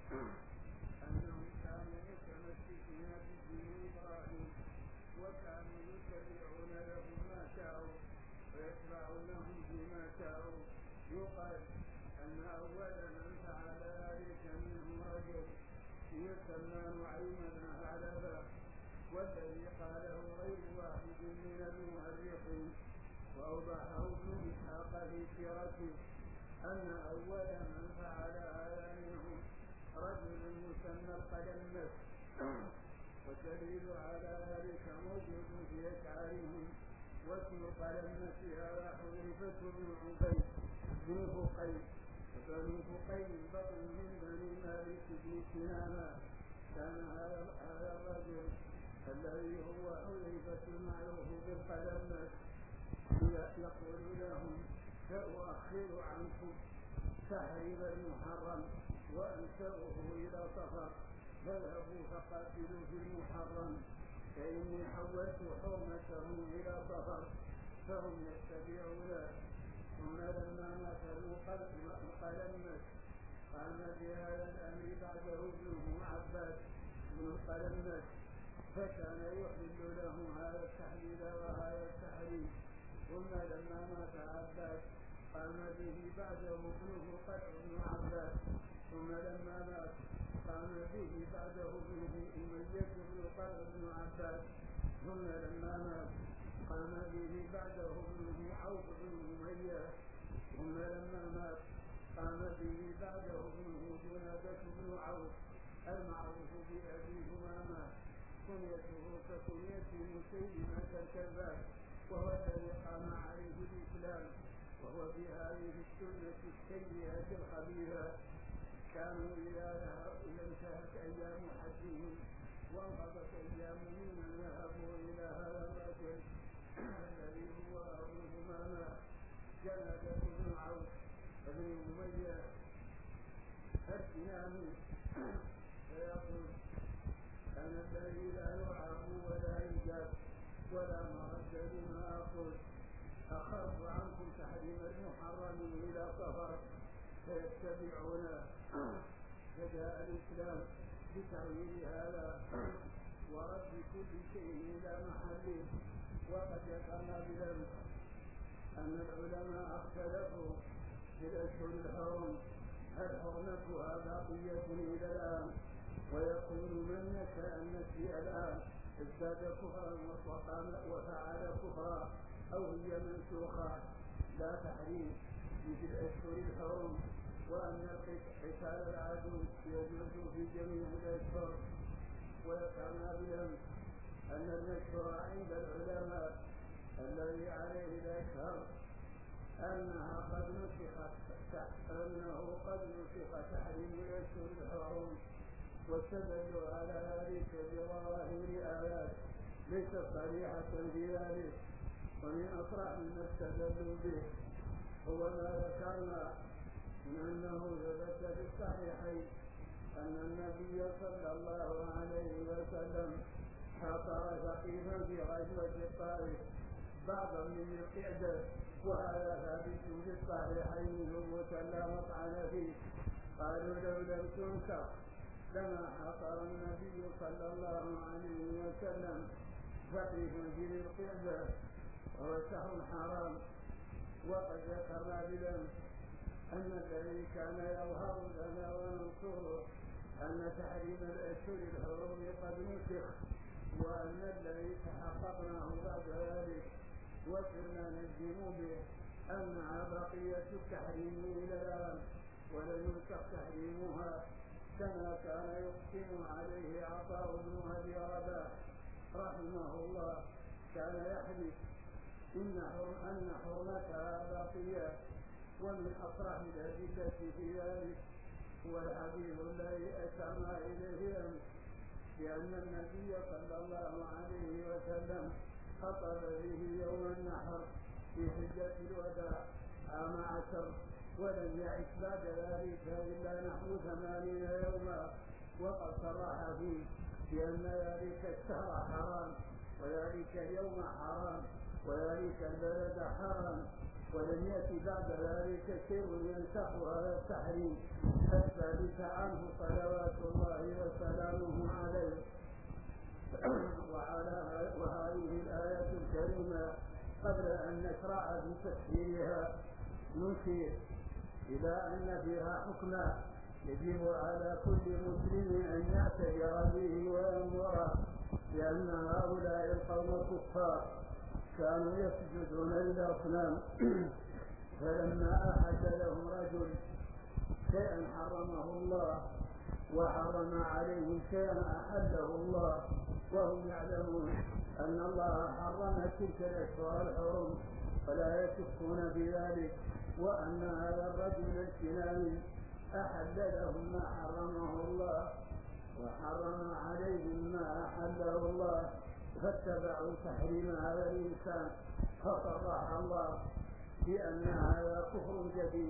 أنهم كانوا متمسكين بدين إبراهيم وكانوا يتبعون لهم ما شاءوا ويتبعونهم فيما شاءوا. يقال أن أول من فعل ذلك منهم رجل يسمى نعيم بن ثعلبة، والذي قاله غير واحد من المؤرخين وأوضحه ابن إسحاق في سيرته أن أول من فعل هذا منهم رجل يسمى القلمس. والدليل على ذلك موجود في أشعارهم. واسم القلمس هذا حذيفة بن عبيد بن فقيل، وبنو فقيل بطن من بني مالك بن كنانة. كان هذا الرجل الذي هو حذيفة المعروف بالقلمس يقول لهم: سأؤخر عنكم تحريم المحرم وأنسأه إلى صفر، فاذهبوا فقاتلوا في المحرم، فإني حولت حرمته إلى صفر. فهم يتبعون. ثم لما مات القلمس قام بهذا الأمر بعده ابنه عباس بن القلمس، فكان يحل له هذا التحليل وهذا التحريم. ثم لما مات عباس قام به بعده ابنه قتل بن عباس. ثم لما مات قام به بعده ابنه أمية بن قتل بن عباس. ثم لما مات قام به بعده ابنه عوف بن أمية. ثم لما مات قام به بعده ابنه جنادة بن عوف المعروف بأبي همامة، كنيته ككنية مسيلمة الكذاب، وهو الذي قام عليه الإسلام. وهو بهذه السنة السيئة الخبيثة. كانوا إذا انتهت أيام حجهم وانقضت أيام من ذهبوا إلى هذا الرجل الذي هو أبو همامة جنادة بن عوف بن أمية الكناني، فيقول: أنا الذي لا يعاب ولا يجاب ولا مرد لما أقول، أخاف عنكم تحريم المحرم إلى صفر، فيتبعون. فجاء الإسلام بتغيير هذا ورد كل شيء إلى محله. وقد ذكرنا بذلك أن العلماء اختلفوا في الأشهر الحرم هل حرمتها باقية إلى الآن، ويقول من نشأ النسي الآن ازداد كفرا وفعل كفرا، أو هي منسوخة لا تحريم في الأشهر الحرم، وأن قتال العدو يجوز في جميع الأشهر. وذكرنا بالأمس أن المشهور عند العلماء الذي عليه الأشهر أنه قد نسخ تحريم الأشهر الحرم، واستدلوا على ذلك بظواهر آيات ليست صريحة في ذلك. ومن أصرح ما استدلوا به هو ما ذكرنا من أنه ثبت في الصحيحين أن النبي صلى الله عليه وسلم حاصر ثقيفا في غزوة الطائف بعضا من القعدة، وهذا ثابت في الصحيحين ثبوتا لا مطعن فيه. قالوا لو لم تنكر لما حاصر النبي صلى الله عليه وسلم ثقيفا في القعدة، وهو شهر حرام. وقد ذكرنا بالأمس أن الذي كان يظهر لنا وننصره أن تحريم الأشهر الحرم قد نسخ، وأن الذي تحققناه بعد ذلك وكنا نجزم به أنها بقية التحريم إلى الآن ولم ينسخ تحريمها، كما كان يقسم عليه عطاء بن أبي رباح رحمه الله. كان يحدث أن حرمتها باقية. ومن أصرح الأدلة في ذلك هو الحديث الذي أشرنا إليه أمس، بأن النبي صلى الله عليه وسلم خطب به يوم النحر في حجة الوداع عام 10، ولم يعش بعد ذلك إلا نحو 80 يوما. وقد صرح فيه بأن ذلك الشهر حرام، وذلك اليوم حرام، وذلك البلد حرام. ولم يأتي بعد ذلك شيء ينسخ هذا التحريم الثابت عنه صلوات الله وسلامه عليه. وهذه الآية الكريمة قبل أن نشرع في تفسيرها نشير إلى أن فيها حكما يجب على كل مسلم أن يعتبر به وينظر، لأن هؤلاء القوم الكفار كانوا يسجدون للأصنام، فلما أحد لهم رجل شيئا حرمه الله وحرم عليهم شيئا أحله الله، وهم يعلمون أن الله حرم تلك الأشهر الحرم فلا يشكون بذلك، وأن هذا الرجل الكناني أحل لهم ما حرمه الله وحرم عليهم ما أحله الله، فاتبعوا تحريم هذا الإنسان، فصرح الله بأن هذا كفر جديد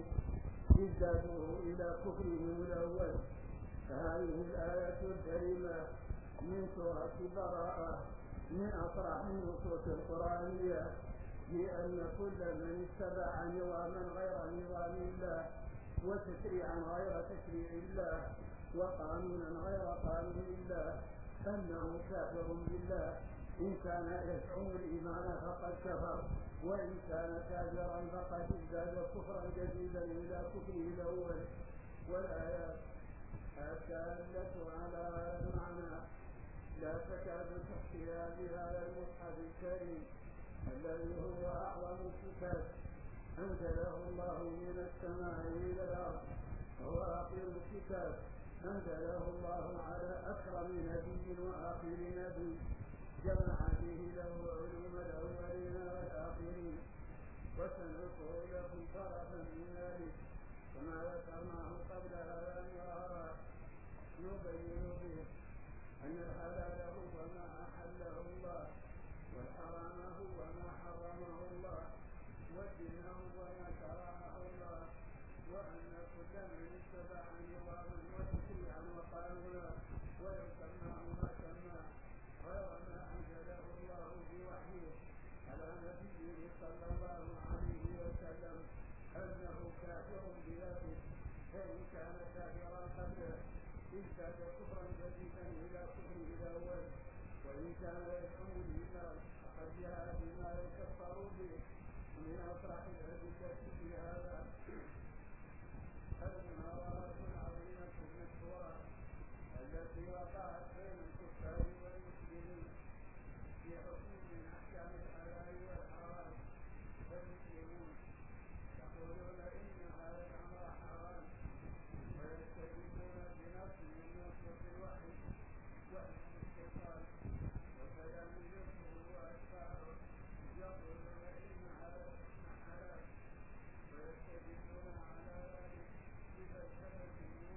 ازدادوه إلى كفرهم الأول. فهذه الآية الكريمة من سورة براءة من أصرح النصوص القرآنية بأن كل من اتبع نظاما غير نظام الله وتشريعا غير تشريع الله وقانونا غير قانون الله أنه كافر بالله، إن كان يزعم الإيمان فقد كفر، وإن كان كافرا فقد ازداد كفرا جديدا إلى كفره الأول. والآيات الدالة على هذا المعنى لا تكاد تحصيها بهذا المصحف الكريم الذي هو أعظم كتاب أنزله الله من السماء إلى الأرض، وهو آخر كتاب أنزله الله على أكرم نبي وآخر نبي جمع به له علوم الأولين والآخرين، وسنذكر لكم طرفا من ذلك كما ذكرناه قبل هذا المرارا، نبين به أن الحلال هو ما أحله الله، والحرام هو ما حرمه الله، والدين هو ما شرعه الله، وأن كل من اتبع نظاما وتشريعا وقانونا ولو سماه ما سماه غير ما أنزله الله بوحيه على نبيه صلى الله عليه وسلم أنه كافر بذاته، فإن كان كافرا قبله ازداد كفرا جديدا إلى كفره الأول، وإن كان يزعم الإيمان فقد جاء بما يكفر به. من أصرح الأدلة في هذا المناظرة العظيمة المشهورة التي وقعت بين الكفار والمسلمين في حكم من أحكام الحلال والحرام، فالمسلمون يقولون إن هذا الأمر حرام ويستدلون بنص من نصوص الوحي وحي الشيطان وكلام يوسف وأتباعه، يقولون إن هذا الحكم حلال ويستدلون على ذلك بفلسفة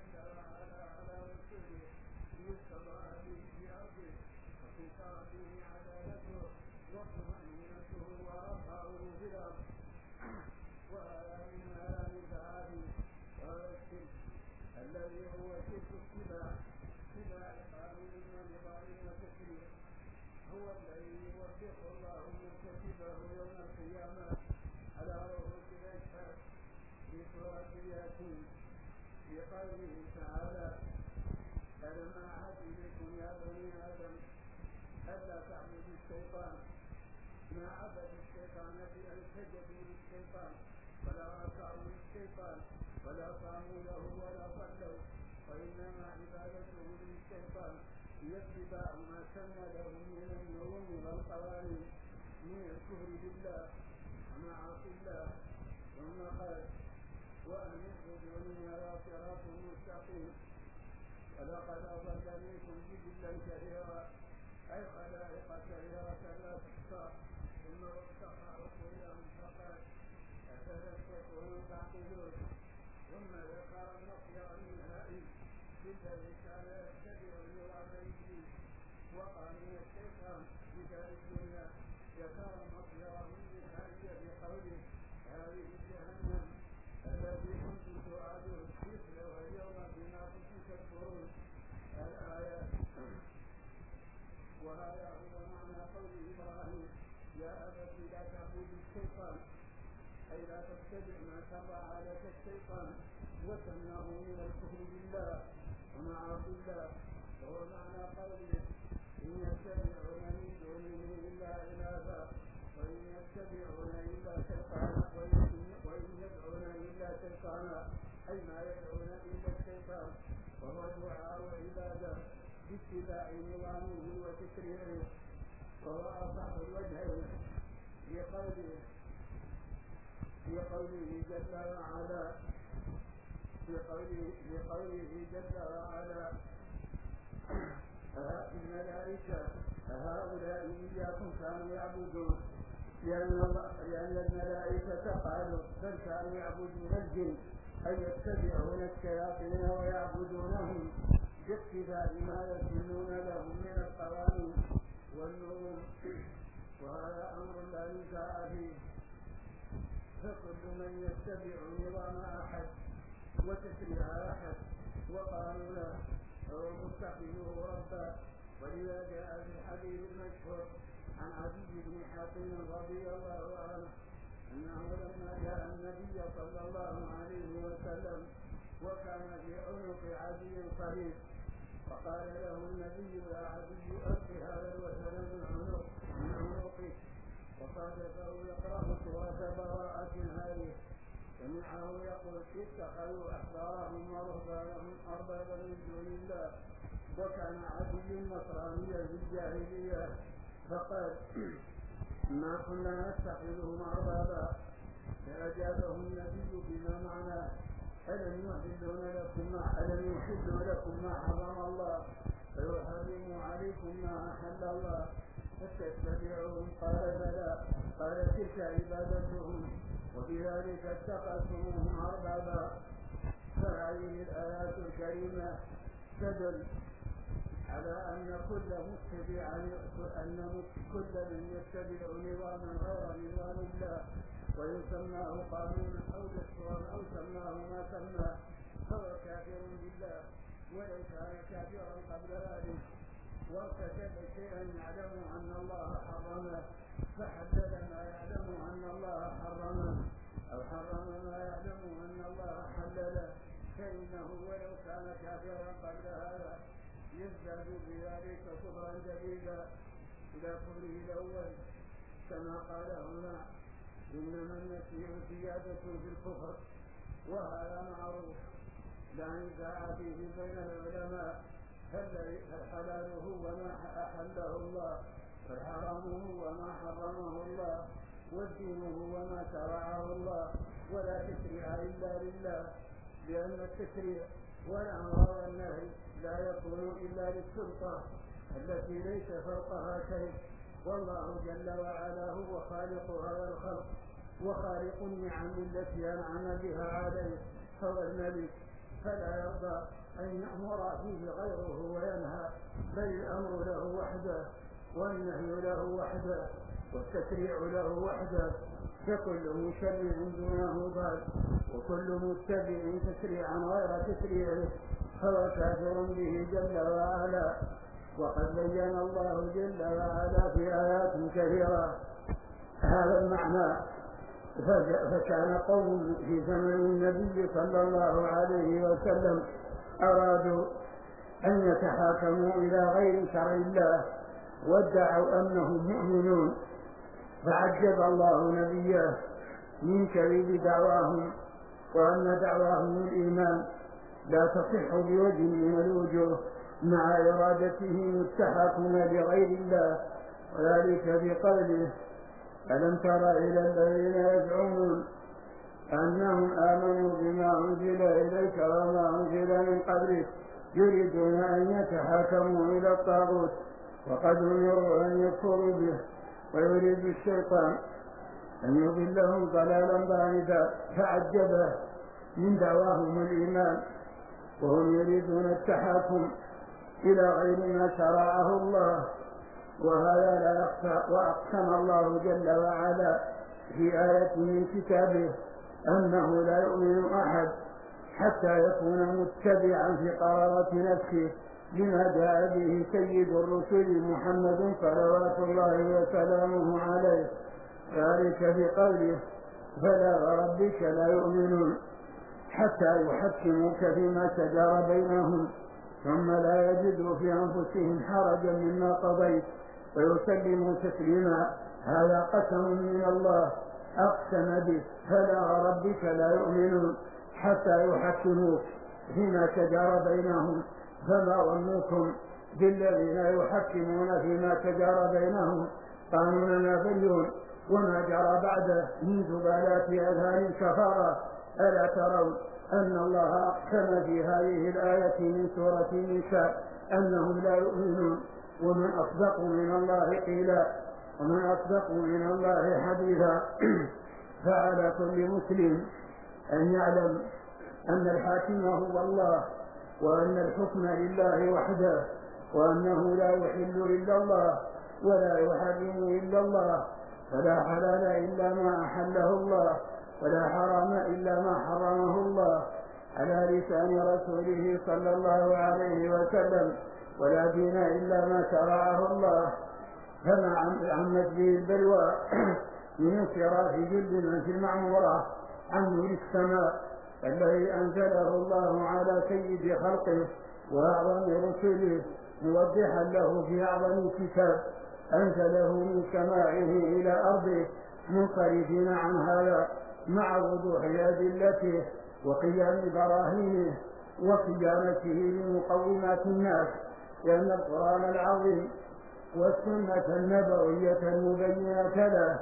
جل وعلا على رسوله ليستضاء به في أرضه وتنكر به عدالته وطمأنينته ورفعه في الأرض. وهذا من آلام البعاث وهو الشرك الذي هو شرك اتباع قانون ونظام وتشريع، هو الذي يوفق الله مرتكبه يوم القيامة على رؤوس الأشهاد في سورة ياسين في قوله تعالى: ألم أعهد إليكم يا بني آدم ألا تعبدوا الشيطان. ما عبد الشيطان بأن سجدوا للشيطان ولا أطاعوا للشيطان ولا قاموا له ولا صلوا، وإنما عبادته للشيطان هي اتباع ما سن لهم من النوم والقوانين من الكفر بالله ومعاصي الله. ثم قال: وأن اعبدوني هذا صراط مستقيم. ولقد أضل منكم جبلا كثيرا أي خلائق كثيرة لا تحصى. ثم وفق عقولهم فقال: أتذكرون تعقلون. ثم ذكر المصير النهائي بالذي كان يتبع نظام إبليس وقانون الشيطان في دار الدنيا. ذكر المصير النهائي بقوله: هذه جهنم التي كنتم توعدون مثلها اليوم بما كنتم تكفرون. الآية. وهذا هو معنى قول إبراهيم: يا أبت لا تعبد الشيطان، أي لا تتبع ما شرع لك الشيطان وتمنعه من الكفر بالله ومعاصي الله. وهو معنى قوله: إن يتبعون من دونه إلا إناثا وإن يتبعون إلا شيطانا وإن يدعون إلا شيطانا، أي ما يدعون إلا الشيطان، وهو دعاء وعبادة باتباع نظامه وتشريعه. وهو أصح الوجهين في قوله جل وعلا الملائكة هؤلاء إياكم كانوا يعبدون، لأن الملائكة قالوا بل كانوا يعبدون الجن، أي يتبعون الشياطين ويعبدونهم باقتداء ما يسنون لهم من القوانين والنظم. وهذا أمر لا نزاع فيه، فكل من يتبع نظام أحد وتشريع أحد وقانونه فهو متخذه ربا. ولذا جاء في الحديث المشهور عن عدي بن حاتم رضي الله عنه أنه لما جاء النبي صلى الله عليه وسلم وكان في عنق عدي صليب، فقال له النبي: يا عدي ألق هذا الوثن من عنقك. وصادفه يقرأ سورة براءة هذه، سمعه يقول: اتخذوا أحبارهم ورهبانهم أربابا من دون الله. وكان عدي نصرانيا في الجاهلية، فقال: ما كنا نتخذهم أربابا. فأجابه النبي بما معناه: ألم يحلوا لكم ما حرم الله فيحرموا عليكم ما أحل الله فتتبعوهم؟ قال: بلى. قال: تلك عبادتهم وبذلك اتخذتموهم أربابا. فهذه الآيات الكريمة تدل على أن كل من يتبع نظاما غير نظام الله وإن سماه قانونا أو دستورا أو سماه ما سماه فهو كافر بالله ولو كان كافرا قبل ذلك، وارتكب شيئا يعلم أن الله حرمه فحلل ما يعلم أن الله حرمه أو حرم ما يعلم أن الله حلله، فإنه ولو كان كافرا قبل هذا يزداد بذلك كفرا جديدا إلى كفره الأول. كما قال هنا: إنما النسيء زيادة في الكفر. وهذا معروف لا نزاع فيه بين العلماء، فالحلال هو ما أحله الله، والحرام هو ما حرمه الله، والدين هو ما شرعه الله. ولا تشريع إلا لله، لأن التشريع والأمر والنهي لا يكون إلا للسلطة التي ليس فوقها شيء. والله جل وعلا هو خالق هذا الخلق وخالق النعم التي أنعم بها عليه، فهو الملك، فلا يرضى أن يأمر فيه غيره وينهى، بل الأمر له وحده والنهي له وحده والتشريع له وحده، فكل مشرع دونه ضال، وكل متبع تشريعا غير تشريعه فهو كافر به جل وعلا. وقد بين الله جل وعلا في آيات كثيرة هذا المعنى. فكان قوم في زمن النبي صلى الله عليه وسلم أرادوا أن يتحاكموا إلى غير شرع الله وادعوا أنهم مؤمنون، فعجب الله نبيه من كذب دعواهم، وأن دعواهم الإيمان لا تصح بوجه من الوجوه مع إرادتهم التحاكم لغير الله، وذلك بقوله: ألم تر إلى الذين يزعمون أنهم آمنوا بما أنزل إليك وما أنزل من قبلك يريدون أن يتحاكموا إلى الطاغوت وقد أمروا أن يكفروا به ويريد الشيطان أن يضلهم ضلالا بعيدا. فعجبه من دعواهم الإيمان وهم يريدون التحاكم إلى غير ما شرعه الله، وهذا لا يخفى. وأقسم الله جل وعلا في آية من كتابه أنه لا يؤمن أحد حتى يكون متبعا في قرارة نفسه لما جاء به سيد الرسل محمد صلوات الله وسلامه عليه، ذلك بقوله: فلا وربك لا يؤمنون حتى يحكموك فيما شجر بينهم ثم لا يجدوا في أنفسهم حرجا مما قضيت ويسلموا تسليما. هذا قسم من الله أقسم به: فلا وربك لا يؤمنون حتى يحكموك فيما شجر بينهم فما ظنكم بالذين يحكمون فيما شجر بينهم قانوننا بين وما جرى بعده من زبالات أذهان الكفرة. ألا ترون أن الله أقسم في هذه الآية من سورة النساء أنهم لا يؤمنون؟ ومن أصدق من الله قيلا ومن أصدق من الله حديثا. فعلى كل مسلم أن يعلم أن الحاكم هو الله، وأن الحكم لله وحده، وأنه لا يحل إلا الله ولا يحرم إلا الله، فلا حلال إلا ما أحله الله ولا حرام إلا ما حرمه الله على لسان رسوله صلى الله عليه وسلم، ولا دين إلا ما شرعه الله. فما عمت به البلوى من انصراف جلد من في المعمورة عن نور السماء الذي أنزله الله على سيد خلقه وأعظم رسله موضحا له في أعظم كتاب أنزله من سمائه إلى أرضه، منصرفين عن هذا مع وضوح أدلته وقيام براهينه وصيانته لمقومات الناس، لأن القرآن العظيم والسنة النبوية المبينة له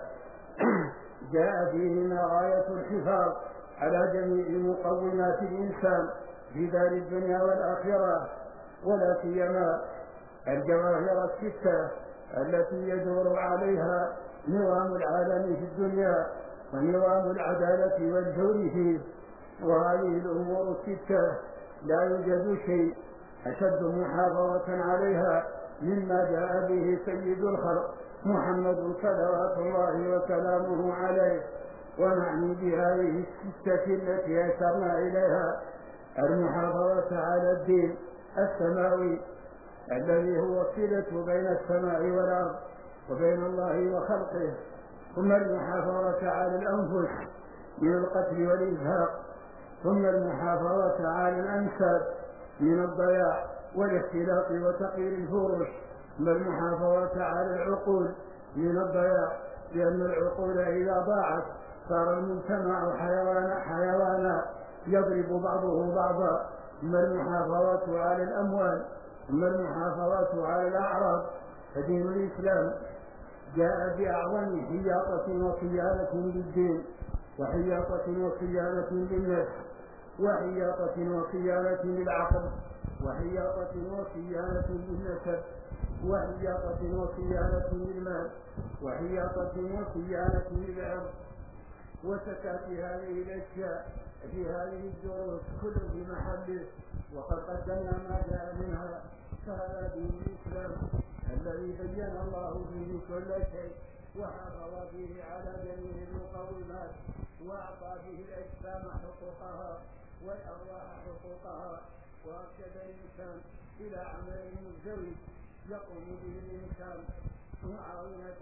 جاء فيهما غاية الحفاظ على جميع مقومات الإنسان في دار الدنيا والآخرة، ولا سيما الجواهر الستة التي يدور عليها نظام العالم في الدنيا ونظام العدالة والجور فيه. وهذه الأمور الستة لا يوجد شيء أشد محافظة عليها مما جاء به سيد الخلق محمد صلوات الله وسلامه عليه. ونعني بهذه الستة التي أشرنا إليها المحافظة على الدين السماوي الذي هو الصلة بين السماء والأرض وبين الله وخلقه، ثم المحافظة على الأنفس من القتل والإنفاق، ثم المحافظة على الأنساب من الضياع والاختلاط وتقيير الفروش، ثم المحافظة على العقول من الضياع، لأن العقول إذا ضاعت صار المجتمع حيوانا يضرب بعضه بعضا، ثم المحافظة على الأموال، ثم المحافظة على الأعراض. فدين الإسلام جاء بأعظم حياطة وصيانة للدين، وحياطة وصيانة للنفس، وحياطة وصيانة للعقل، وحياطة وصيانة للنسب، وحياطة وصيانة للمال، وحياطة وصيانة للعرض. وتكاتي هذه الأشياء في هذه الدروس كل بمحله، وقد قدمنا ما جاء منها. فهذا دين الإسلام الذي بين الله فيه كل شيء، وحافظ فيه على جميع المقومات، وأعطى فيه الأجسام حقوقها والأرواح حقوقها، وأرشد الإنسان إلى عمل مزدوج يقوم به الإنسان معاونة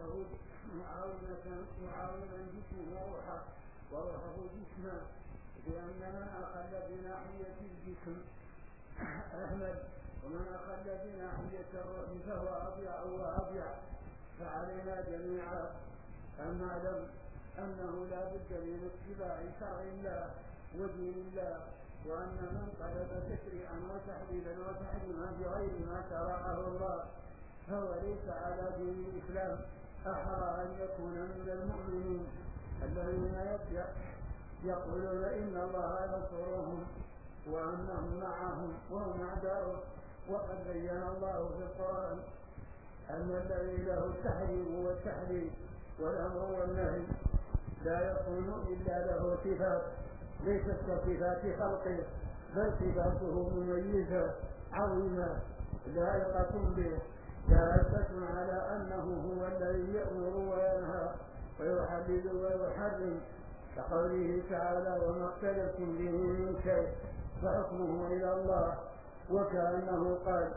جسمه وروحه، وروحه جسمه، لأن من أقل بناحية الجسم أهمل، ومن أقل بناحية الروح فهو أضيع وأضيع. فعلينا جميعا أن نعلم أنه لا بد من اتباع شرع الله ودين الله، وأن من طلب تشريعا وتحريما بغير ما شرعه الله فهو ليس على دين الإسلام. أحرى أن يكون من المؤمنين الذين يقولون إن الله ينصرهم وأنهم معهم وهم أعداؤه، وقد بين الله في القرآن أن الذي له التحريم والتحليل والأمر والنهي لا يكون إلا له صفات ليست كصفات خلقه، بل صفاته مميزة عظيمة لائقة به، دالة على أنه هو الذي يأمر وينهى ويحلل ويحرم، كقوله تعالى: وما اختلفتم به من شيء فحكمه إلى الله. وكأنه قال: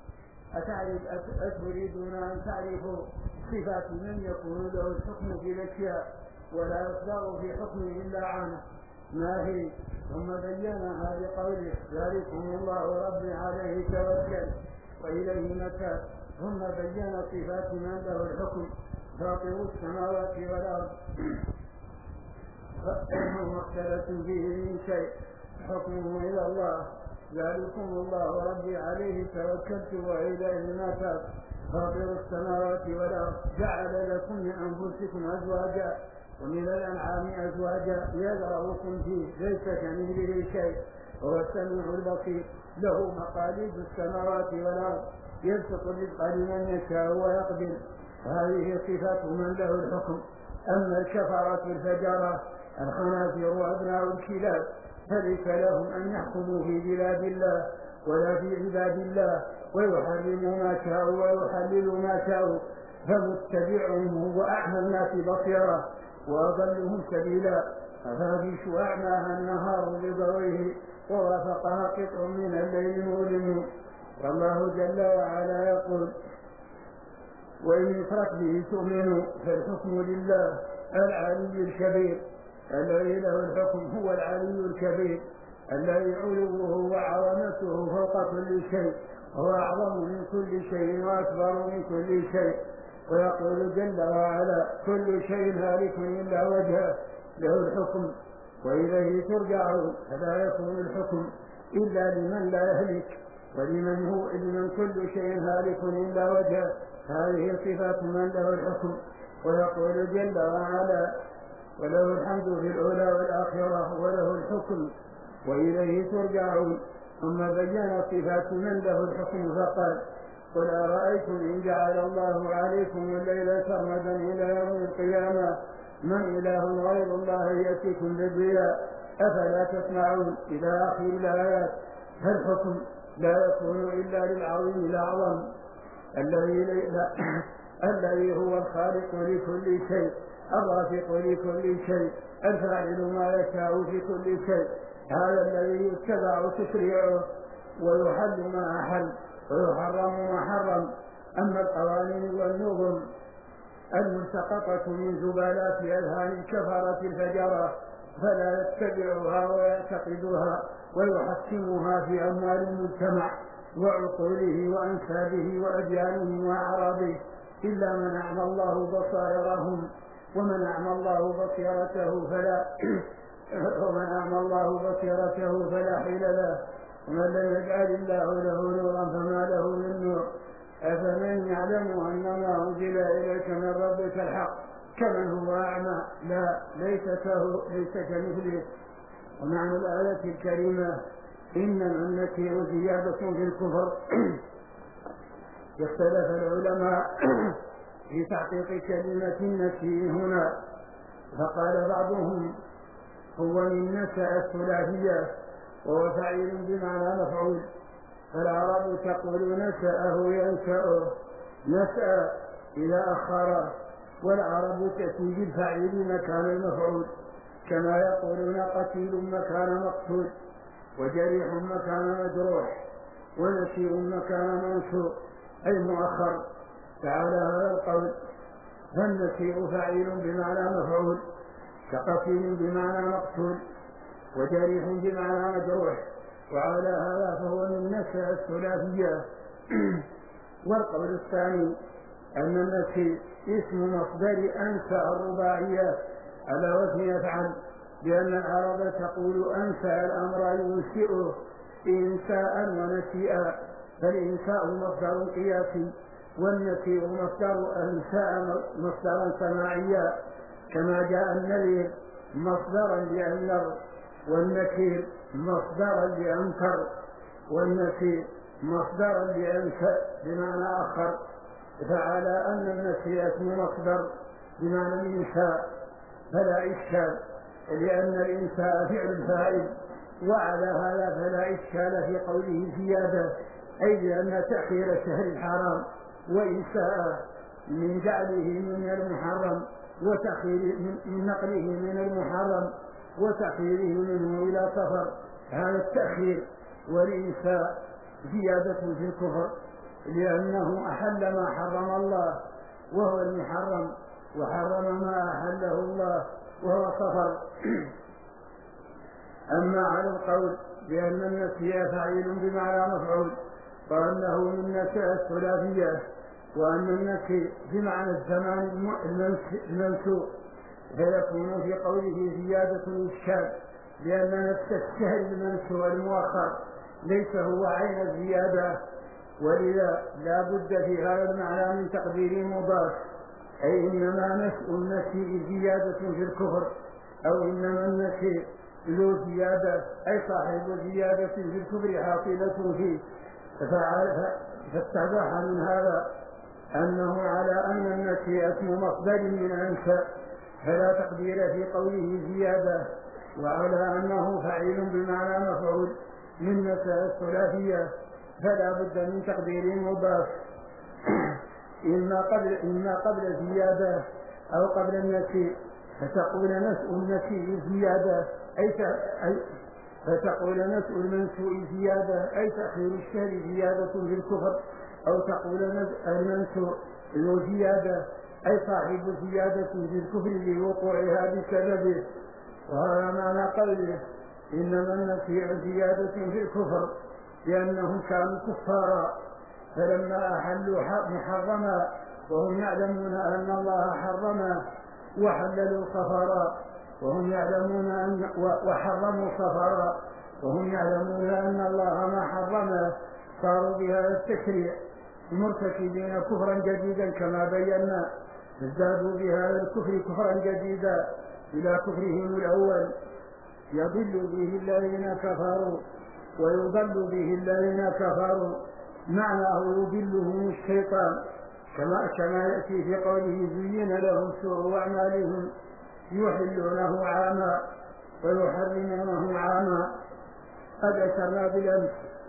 أتريدون أن تعرفوا صفات من يكون له الحكم في الأشياء ولا يصدر في حكمه إلا عنه؟ ما هي؟ ثم بينها بقوله: ذلكم الله ربي عليه توكل وإليه متاب. ثم بين صفات من له الحكم: فاطر السماوات والأرض وما اختلفتم فيه من شيء حكمه إلى الله، ذلكم الله ربي عليه توكلت وإليه متاب. فاطر السماوات والأرض جعل لكم من أنفسكم أزواجا ومن الأنعام أزواجا يذرأكم فيه ليس كمثله شيء وهو السميع البصير. له مقاليد السماوات والأرض يبسط الرزق لمن يشاء ويقدر. هذه صفات من له الحكم. أما الكفرة الفجرة الخنازير وأبناء الكلاب فليس لهم أن يحكموا في بلاد الله ولا في عباد الله، ويحرموا ما شاءوا ويحللوا ما شاءوا، فمتبعهم هو أعمى الناس بصيرا وأضلهم سبيلا. أفافيش أعماها النهار بضوئه ووافقها قطع من الليل مظلم. والله جل وعلا يقول: وإن يشرك به تؤمنوا فالحكم لله العلي الكبير. الذي له الحكم هو العلي الكبير الذي علوه وعظمته فوق كل شيء، هو أعظم من كل شيء وأكبر من كل شيء. ويقول جل وعلا: كل شيء هالك إلا وجهه له الحكم وإليه ترجعون. فلا يكون الحكم إلا لمن لا يهلك ولمن كل شيء هالك إلا وجهه. هذه صفات من له الحكم. ويقول جل وعلا: وله الحمد في الأولى والآخرة وله الحكم وإليه ترجعون. ثم بين صفات من له الحكم فقال: قل أرأيتم إن جعل الله عليكم الليل سرمدا إلى يوم القيامة من إله غير الله يأتيكم بالضياء أفلا تسمعون إلى آخر الآيات. فالحكم لا يكون إلا للعظيم الأعظم الذي هو الخالق لكل شيء، الرافق لكل شيء، الفاعل ما يشاء في كل شيء. هذا الذي يتبع تشريعه ويحل ما أحل ويحرم ما حرم. أما القوانين والنظم الملتقطة من زبالات أذهان الكفرة الفجرة فلا يتبعها ويعتقدها ويحكمها في أموال المجتمع وعقوله وأنسابه وأديانه وأعراضه إلا من أعمى الله بصائرهم، ومن أعمى الله بصيرته فلا حيل له. ومن لم يجعل الله له نورا فما له من نور. أفمن يعلم أنما أنزل إليك من ربك الحق كمن هو أعمى؟ لا، ليس كمثله. ومعنى الآية الكريمة إنما النكير زيادة في الكفر. اختلف العلماء في تحقيق كلمة النكير هنا، فقال بعضهم هو من نشأ الثلاثية وهو فعيل بمعنى مفعول. فالعرب تقول نشأه ينشأه، نشأ إذا أخره، والعرب تأتي بالفعيل مكان المفعول، كما يقولون قتيل مكان مقتول، وجريح مكان مجروح، ونشيء مكان منشوء أي مؤخر. تعالى هذا القول. فالنشيء فعيل بمعنى مفعول، كقتيل بمعنى مقتول، وجريح بمعنى مجروح، وعلى هذا فهو من نشأ الثلاثية. والقول الثاني أن النشيء اسم مصدر أنشأ الرباعية على وزن يفعل، لأن العرب تقول أنشأ الأمر ينشئه إنشاء ونشيئا، فالإنشاء مصدر قياسي، والنشيء مصدر أنشاء مصدرا سماعيا، كما جاء النذير مصدرا لأنذر، والنكير مصدرا لأنكر، والنشيء مصدرا لأنشأ بمعنى آخر. فعلى أن النشيء اسم مصدر بمعنى الإنشاء فلا إشكال، لأن الإنشاء فعل الفاعل، وعلى هذا فلا إشكال في قوله زيادة، أي لأن تأخير الشهر الحرام وإنشاء من جعله من المحرم وتأخير من نقله من المحرم وتأخيره منه إلى سفر، هذا التأخير والإنشاء زيادة في الكفر، لأنه أحل ما حرم الله وهو المحرم، وحرم ما أحله الله وهو سفر. أما على القول بأن النسي فعيل بمعنى مفعول فأنه من نشأ الثلاثية، وأن النسي بمعنى الزمان المنسوء، فيكون في قوله زيادة الإشكال، لأن نفس الشهر المنسوء المؤخر ليس هو عين الزيادة، ولذا لا بد في هذا المعنى من تقدير مضاف، أي إنما نشأ النسي زيادة في الكفر، أو إنما النسي ذو زيادة أي صاحب زيادة في الكفر حاصلة فيه. فاتضح من هذا أنه على أن النسي اسم مصدر من أنشأ فلا تقدير في قوله زيادة، وعلى أنه فعيل بمعنى مفعول من نشأ الثلاثية فلا بد من تقدير مضاف إما قبل زيادة أو قبل النسي، فتقول نسء النسي زيادة فتقول نسء المنسوء زيادة أي تأخير الشهر زيادة في الكفر، أو تقول المنسوء ذو زيادة أي صاحب زيادة في الكفر لوقوعها بسببه. وهذا معنى قوله إنما النسيء زيادة في الكفر، لأنهم كانوا كفارا فلما أحلوا محرما وهم يعلمون أن الله حرما وحللوا صفرا وهم يعلمون وحرموا صفرا وهم يعلمون أن الله ما حرما، صاروا بهذا التشريع مرتكبين كفرا جديدا كما بينا، ازدادوا بهذا الكفر كفرا جديدا إلى كفرهم الأول، يضل به الذين كفروا ويضل به الذين كفروا، معناه يضلهم الشيطان، كما يأتي في قوله زين لهم سوء أعمالهم يحلونه عاما ويحرمونه عاما. قد أشرنا بالأمس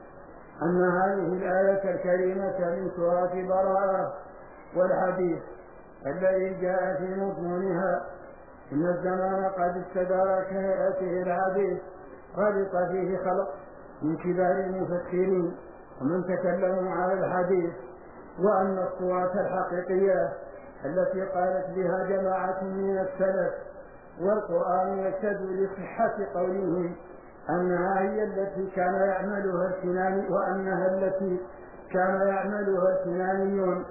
أن هذه الآية الكريمة من سورة براءة والحديث الذي جاء في مضمونها إن الزمان قد استدار كهيئته الحديث غلط فيه خلق من كبار المفسرين ومن تكلموا على الحديث، وأن الصورة الحقيقية التي قالت بها جماعة من السلف والقرآن يشهد لصحة قولهم أنها هي التي كان يعملها الكناني وأنها التي كان يعملها الكنانيون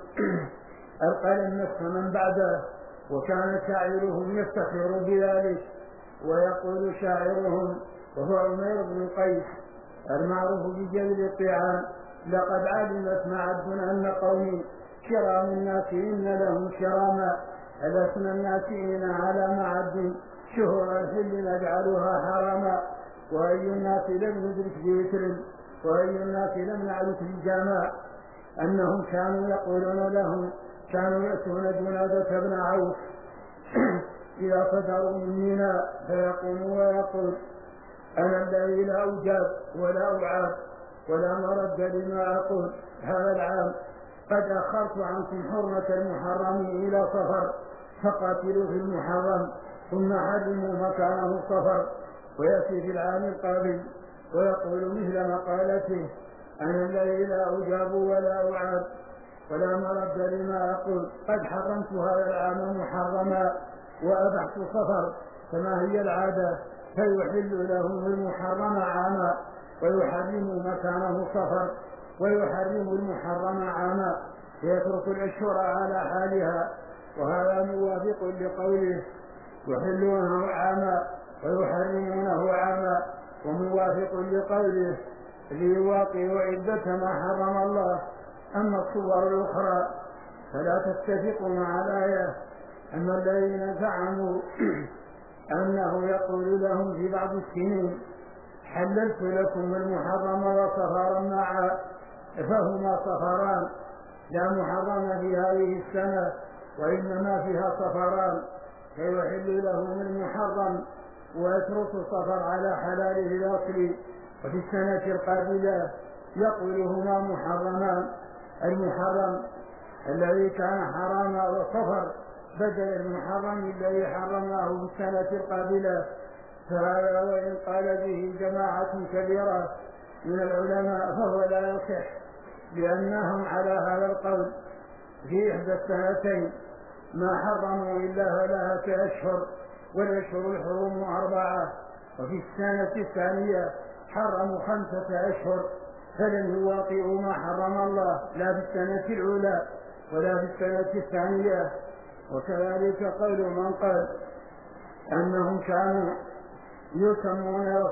القلم نفس من بعده، وكان شاعرهم يفتخر بذلك ويقول شاعرهم وهو عمير بن قيس المعروف بجلد الطعام لقد علمت معد أن قومي كرام الناس إن لهم كراما ألسنا الناسين على معد شهر الحل نجعلها حراما وأي الناس لم ندرك بذكر وأي الناس لم نعرف الجماع أنهم كانوا يقولون لهم كانوا يأتون جنادة بن عوف إذا صدروا من منى فيقوم ويقول أنا الذي لا أجاب ولا أعاب ولا مرد لما أقول هذا العام قد أخرت عنكم حرمة المحرم إلى صفر فقاتلوا في المحرم ثم حرموا مكانه صفر. ويأتي في العام القابل ويقول مثل مقالته أنا الذي لا أجاب ولا أعاب ولا مرد لما أقول قد حرمت هذا العام محرما وأبحت صفر كما هي العادة فيحل لهم المحرم عاما ويحرم مكانه صفر ويحرم المحرم عاما فيترك الأشهر على حالها. وهذا موافق لقوله يحلونه عاما ويحرمونه عاما وموافق لقوله ليواطئوا عدة ما حرم الله. أما الصور الأخرى فلا تتفق مع الآية. أما الذين زعموا أنه يقول لهم في بعض السنين حللت لكم المحرم وصفرا معا فهما صفران لا محرم في هذه السنة وإنما فيها صفران فيحل لهم المحرم ويترك الصفر على حلاله الأصلي وفي السنة القابلة يقول هما محرمان المحرم الذي كان حراما وصفر بدل المحرم الذي حرمناه في السنة القابلة. فهذا وإن قال به جماعة كبيرة من العلماء فهو لا يصح لأنهم على هذا القول في إحدى السنتين ما حرموا إلا 3 أشهر والأشهر الحرم 4 وفي السنة الثانية حرموا 5 أشهر فلم يواطئوا ما حرم الله لا في السنة الأولى ولا في السنة الثانية. وكذلك قول من قال أنهم كانوا يسمون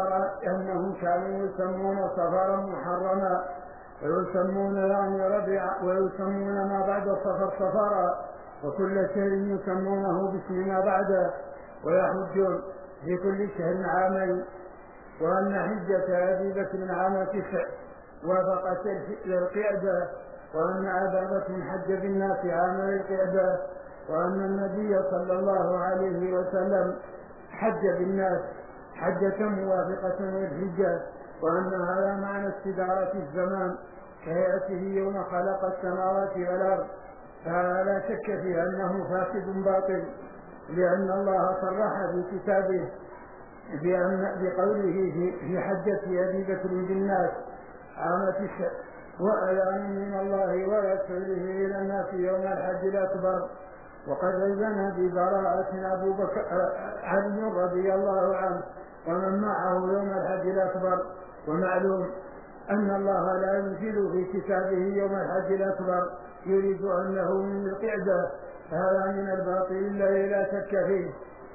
صفرا محرما ويسمون يعني ربيع ويسمون ما بعد الصفر صفرا وكل شهر يسمونه باسم ما بعده ويحجون في كل شهر عامين. وأن حجة أبي بكر عام 9 وافقت القعدة وأن أبا بكر حج بالناس عام القعدة وأن النبي صلى الله عليه وسلم حج بالناس حجة موافقة للحجة وأن هذا معنى استدارة الزمان كهيئته يوم خلق السماوات والأرض. فهذا لا شك في أنه فاسد باطل لأن الله صرح في كتابه بقوله في حجة أبي بكر بالناس عام 9 وأذان من الله ورسوله إلى الناس يوم الحج الأكبر. وقد أذن ببراءة أبو بكر علي رضي الله عنه ومن معه يوم الحج الأكبر. ومعلوم أن الله لا ينزل في كتابه يوم الحج الأكبر يريد أنه من القعدة هذا من الباطل الذي لا شك فيه.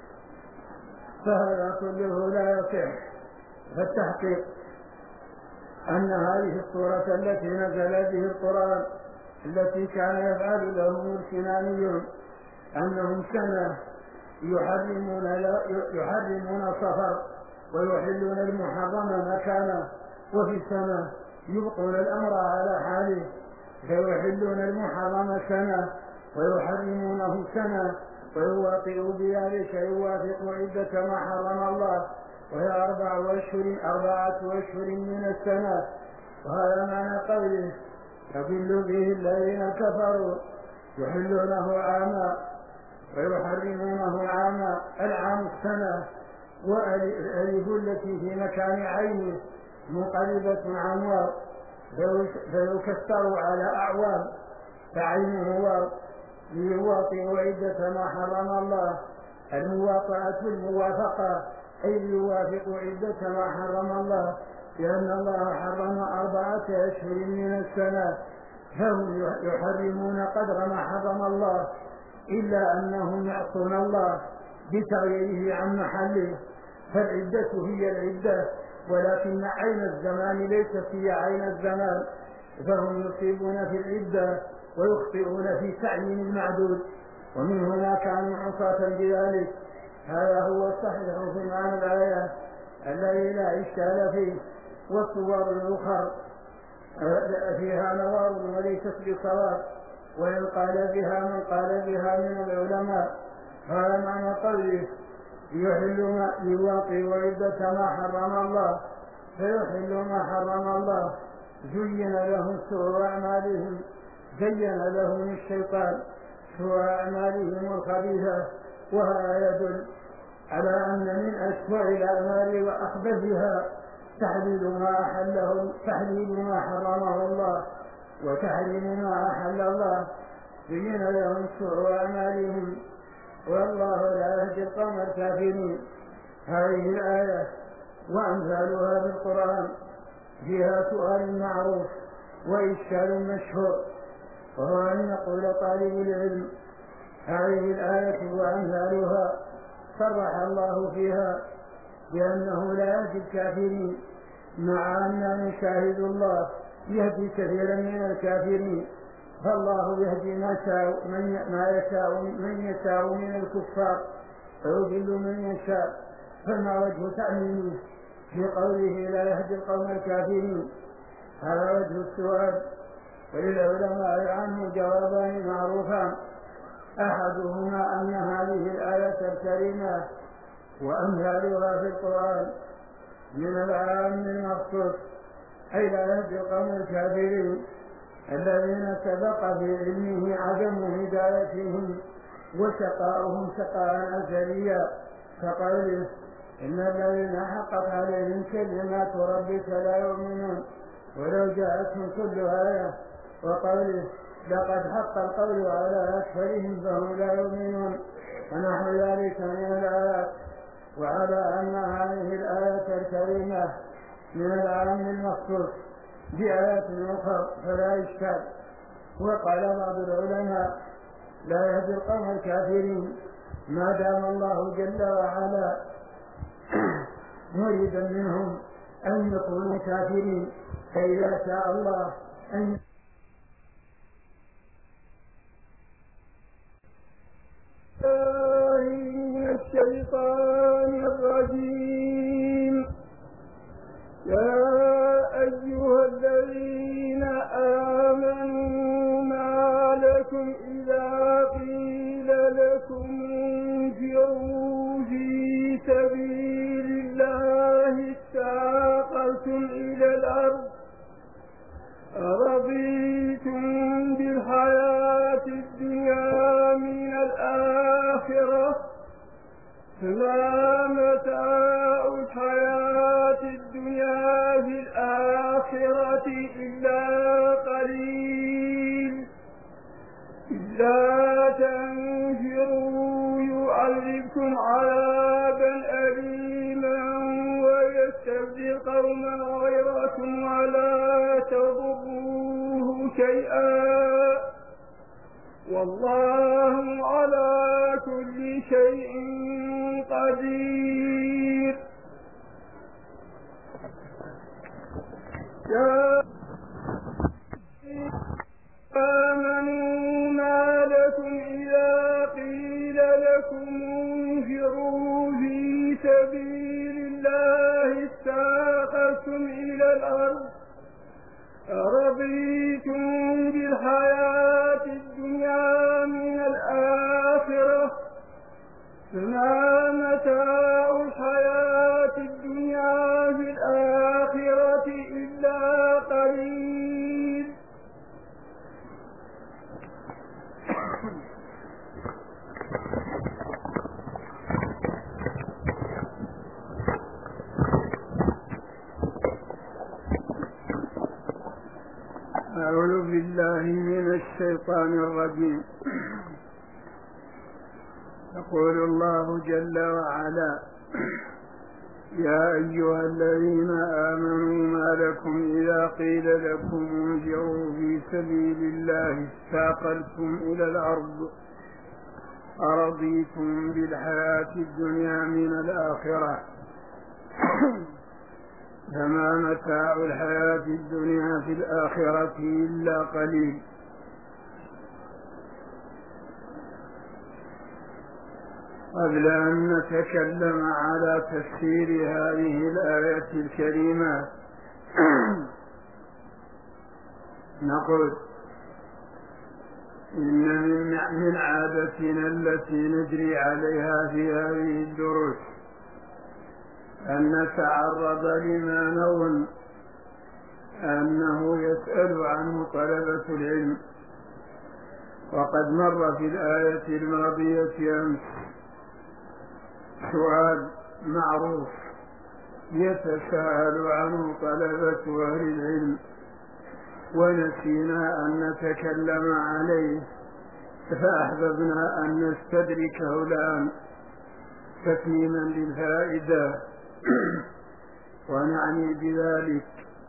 فهذا كله لا يصح. فالتحقيق أن هذه الصورة التي نزل به القرآن التي كان يفعل لهم الكنانيون أنهم سنة يحرمون صفر ويحلون المحرم مكانه وفي سنة يبقون الأمر على حاله فيحلون المحرم سنة ويحرمونه سنة ويواطئ بذلك يوافق عدة ما حرم الله وهي 4 أشهر من السنة. وهذا معنى قوله يضل به الذين كفروا يحلونه عاما ويحرمونه عاما العام السنة والألف التي في مكان عينه منقلبة عن واو فيكسر على أعوام فعينه واو ليواطئ عدة ما حرم الله. المواطأة الموافقة أي يوافق عدة ما حرم الله لأن الله حرم 4 أشهر من السنة فهم يحرمون قدر ما حرم الله إلا أنهم يعصون الله بتغييره عن محله. فالعدة هي العدة ولكن عين الزمان ليست هي عين الزمان فهم يصيبون في العدة ويخطئون في تعيين المعدود ومن هنا كانوا عصاة بذلك. هذا هو الصحيح في معنى الآية الذي لا إشكال فيه. والصور الأخرى فيها نوار وليست بصواب وإن قال بها من قال بها من العلماء هذا معنى قوله يحل ما يواطئ عدة ما حرم الله فيحل ما حرم الله. زين لهم سوء أعمالهم، زين لهم الشيطان سوء أعمالهم الخبيثة، وهذا يدل على أن من أسوأ الأعمال وأخبثها تحليل ما حرمه الله وتحريم ما أحل الله. زين لهم سوء أعمالهم والله لا يهدي القوم الكافرين. هذه الآية وأمثالها في القرآن فيها سؤال معروف وإشكال مشهور، وهو أن يقول طالب العلم هذه الآية وأمثالها صرح الله فيها بأنه لا يهدي الكافرين، مع أن نشاهد الله يهدي كثيرا من الكافرين، فالله يهدي من يشاء من الكفار ويضل من يشاء. فما وجه تعميمه في قوله لا يهدي القوم الكافرين؟ هذا وجه السؤال. وللعلماء عنه جوابان معروفان، أحدهما أن هذه الآية الكريمة وأمثالها في القرآن من العام المخصوص، أي لا يهدي القوم الكافرين الذين سبق في علمه عدم هدايتهم وشقاؤهم شقاء أزليا، كقوله إن الذين حقت عليهم كلمات ربك لا يؤمنون ولو جاءتهم كل آية، وقوله لقد حق القول على أكثرهم فهم لا يؤمنون، ونحو ذلك من الآيات. وعلى أن هذه الآية الكريمة من العام المخصوص بآيات أخرى فلا إشكال. وقال بعض العلماء لا يهدي القوم الكافرين ما دام الله جل وعلا مريدا منهم أن يكونوا كافرين، فإذا شاء الله أن من الشيطان الرجيم. يا أيها الذين آمنوا ما لكم إذا قيل لكم انفروا في سبيل الله استاقلتم إلى الأرض أرضيتم بالحياة الدنيا من الآخرة فما متاع الحياة الدنيا في الآخرة إلا قليل. إلا تنفروا يعذبكم عذابا أليما ويستبدل قوما غيركم ولا تضروه شيئا والله على كل شيء قدير. يا آمنوا ما لكم إذا قيل لكم انفروا في سبيل الله استاقلتم إلى الأرض أرضيتم بالحياة الدنيا من الآخرة فما متاع الحياة الدنيا في الآخرة إلا قليل. أعوذ بالله من الشيطان الرجيم. يقول الله جل وعلا يا أيها الذين آمنوا ما لكم إذا قيل لكم انفروا في سبيل الله استاقلتم إلى الأرض أرضيتم بالحياة الدنيا من الآخرة فما متاع الحياة الدنيا في الآخرة إلا قليل. قبل أن نتكلم على تفسير هذه الآية الكريمة نقول إن من عادتنا التي نجري عليها في هذه الدروس أن نتعرض لما نظن أنه يسأل عنه طلبة العلم. وقد مر في الآية الماضية أمس سؤال معروف يتساءل عنه طلبة أهل العلم، ونسينا أن نتكلم عليه، فأحببنا أن نستدركه الآن تتميما للفائدة. ونعني بذلك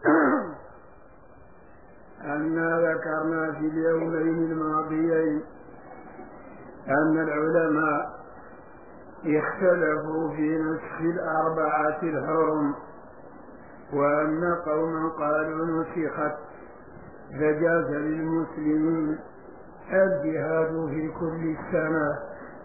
أننا ذكرنا في اليومين الماضيين أن العلماء اختلفوا في نسخ 4 الحرم، وأن قوما قالوا نسخت فجاز للمسلمين الجهاد في كل سنة،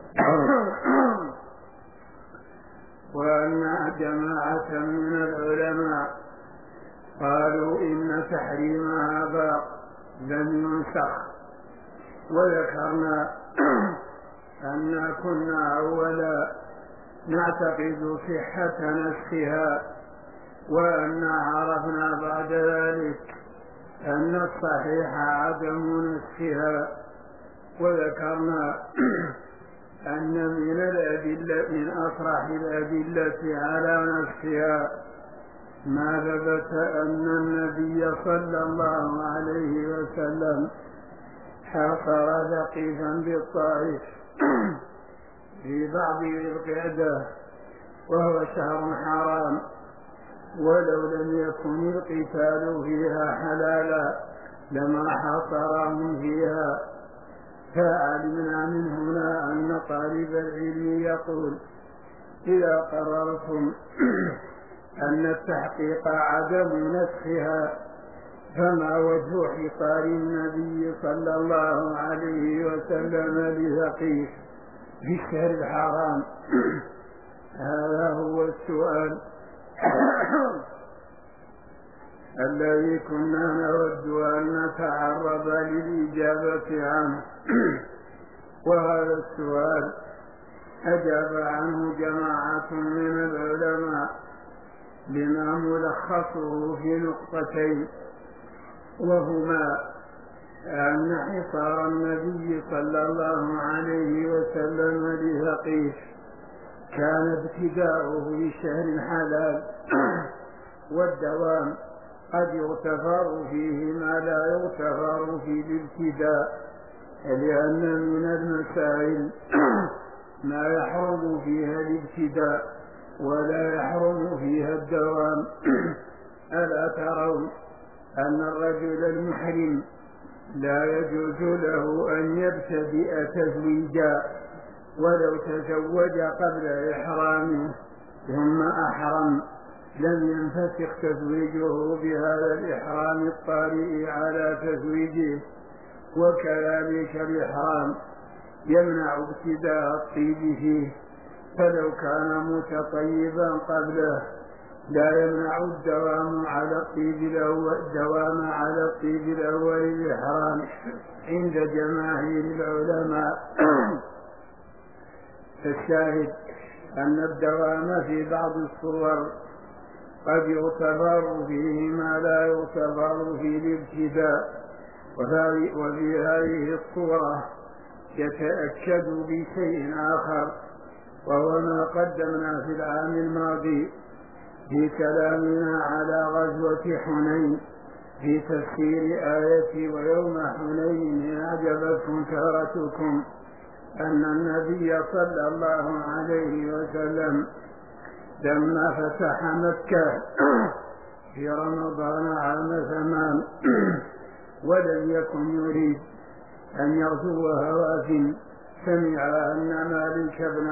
وأن جماعة من العلماء قالوا إن تحريمها باق لم ينسخ. وذكرنا أن كنا أولا نعتقد صحة نسخها، وأن عرفنا بعد ذلك أن الصحيح عدم نسخها. وذكرنا أن من أصرح الأدلة على نسخها ما ثبت أن النبي صلى الله عليه وسلم حاصر ثقيفا بالطائف في بعض ذي القعدة وهو شهر حرام، ولو لم يكن القتال فيها حلالا لما حاصرهم فيها. فعلمنا من هنا أن طالب العلم يقول إذا قررتم أن التحقيق عدم نسخها فما وجه حصار النبي صلى الله عليه وسلم لثقيف في الشهر الحرام؟ هذا هو السؤال الذي كنا نود أن نتعرض للإجابة عنه. وهذا السؤال أجاب عنه جماعة من العلماء بما ملخصه في نقطتين، وهما أن حصار النبي صلى الله عليه وسلم لثقيف كان ابتداؤه بشهر حلال، والدوام قد يغتفر فيه ما لا يغتفر في الابتداء، لأن من المسائل ما يحرم فيها الابتداء ولا يحرم فيها الدوام. ألا ترون أن الرجل المحرم لا يجوز له أن يبتدئ تزويجا ولو تزوج قبل إحرامه ثم أحرم لم ينفسخ تزويجه بهذا الإحرام الطارئ على تزويجه. وكذلك الإحرام يمنع ابتداء الطيب فيه، فلو كان متطيبا قبله لا يمنع الدوام على الطيب الأول الإحرام عند جماهير العلماء. فالشاهد أن الدوام في بعض الصور قد يغتفر فيه ما لا يغتفر في الابتداء، وفي هذه الصورة يتأكد بشيء آخر، وهو ما قدمنا في العام الماضي في كلامنا على غزوة حنين في تفسير آية ويوم حنين إن أعجبتكم كثرتكم، أن النبي صلى الله عليه وسلم لما فتح مكة في رمضان عام 8 ولم يكن يريد أن يغزو هوازن، سمع أن مالك بن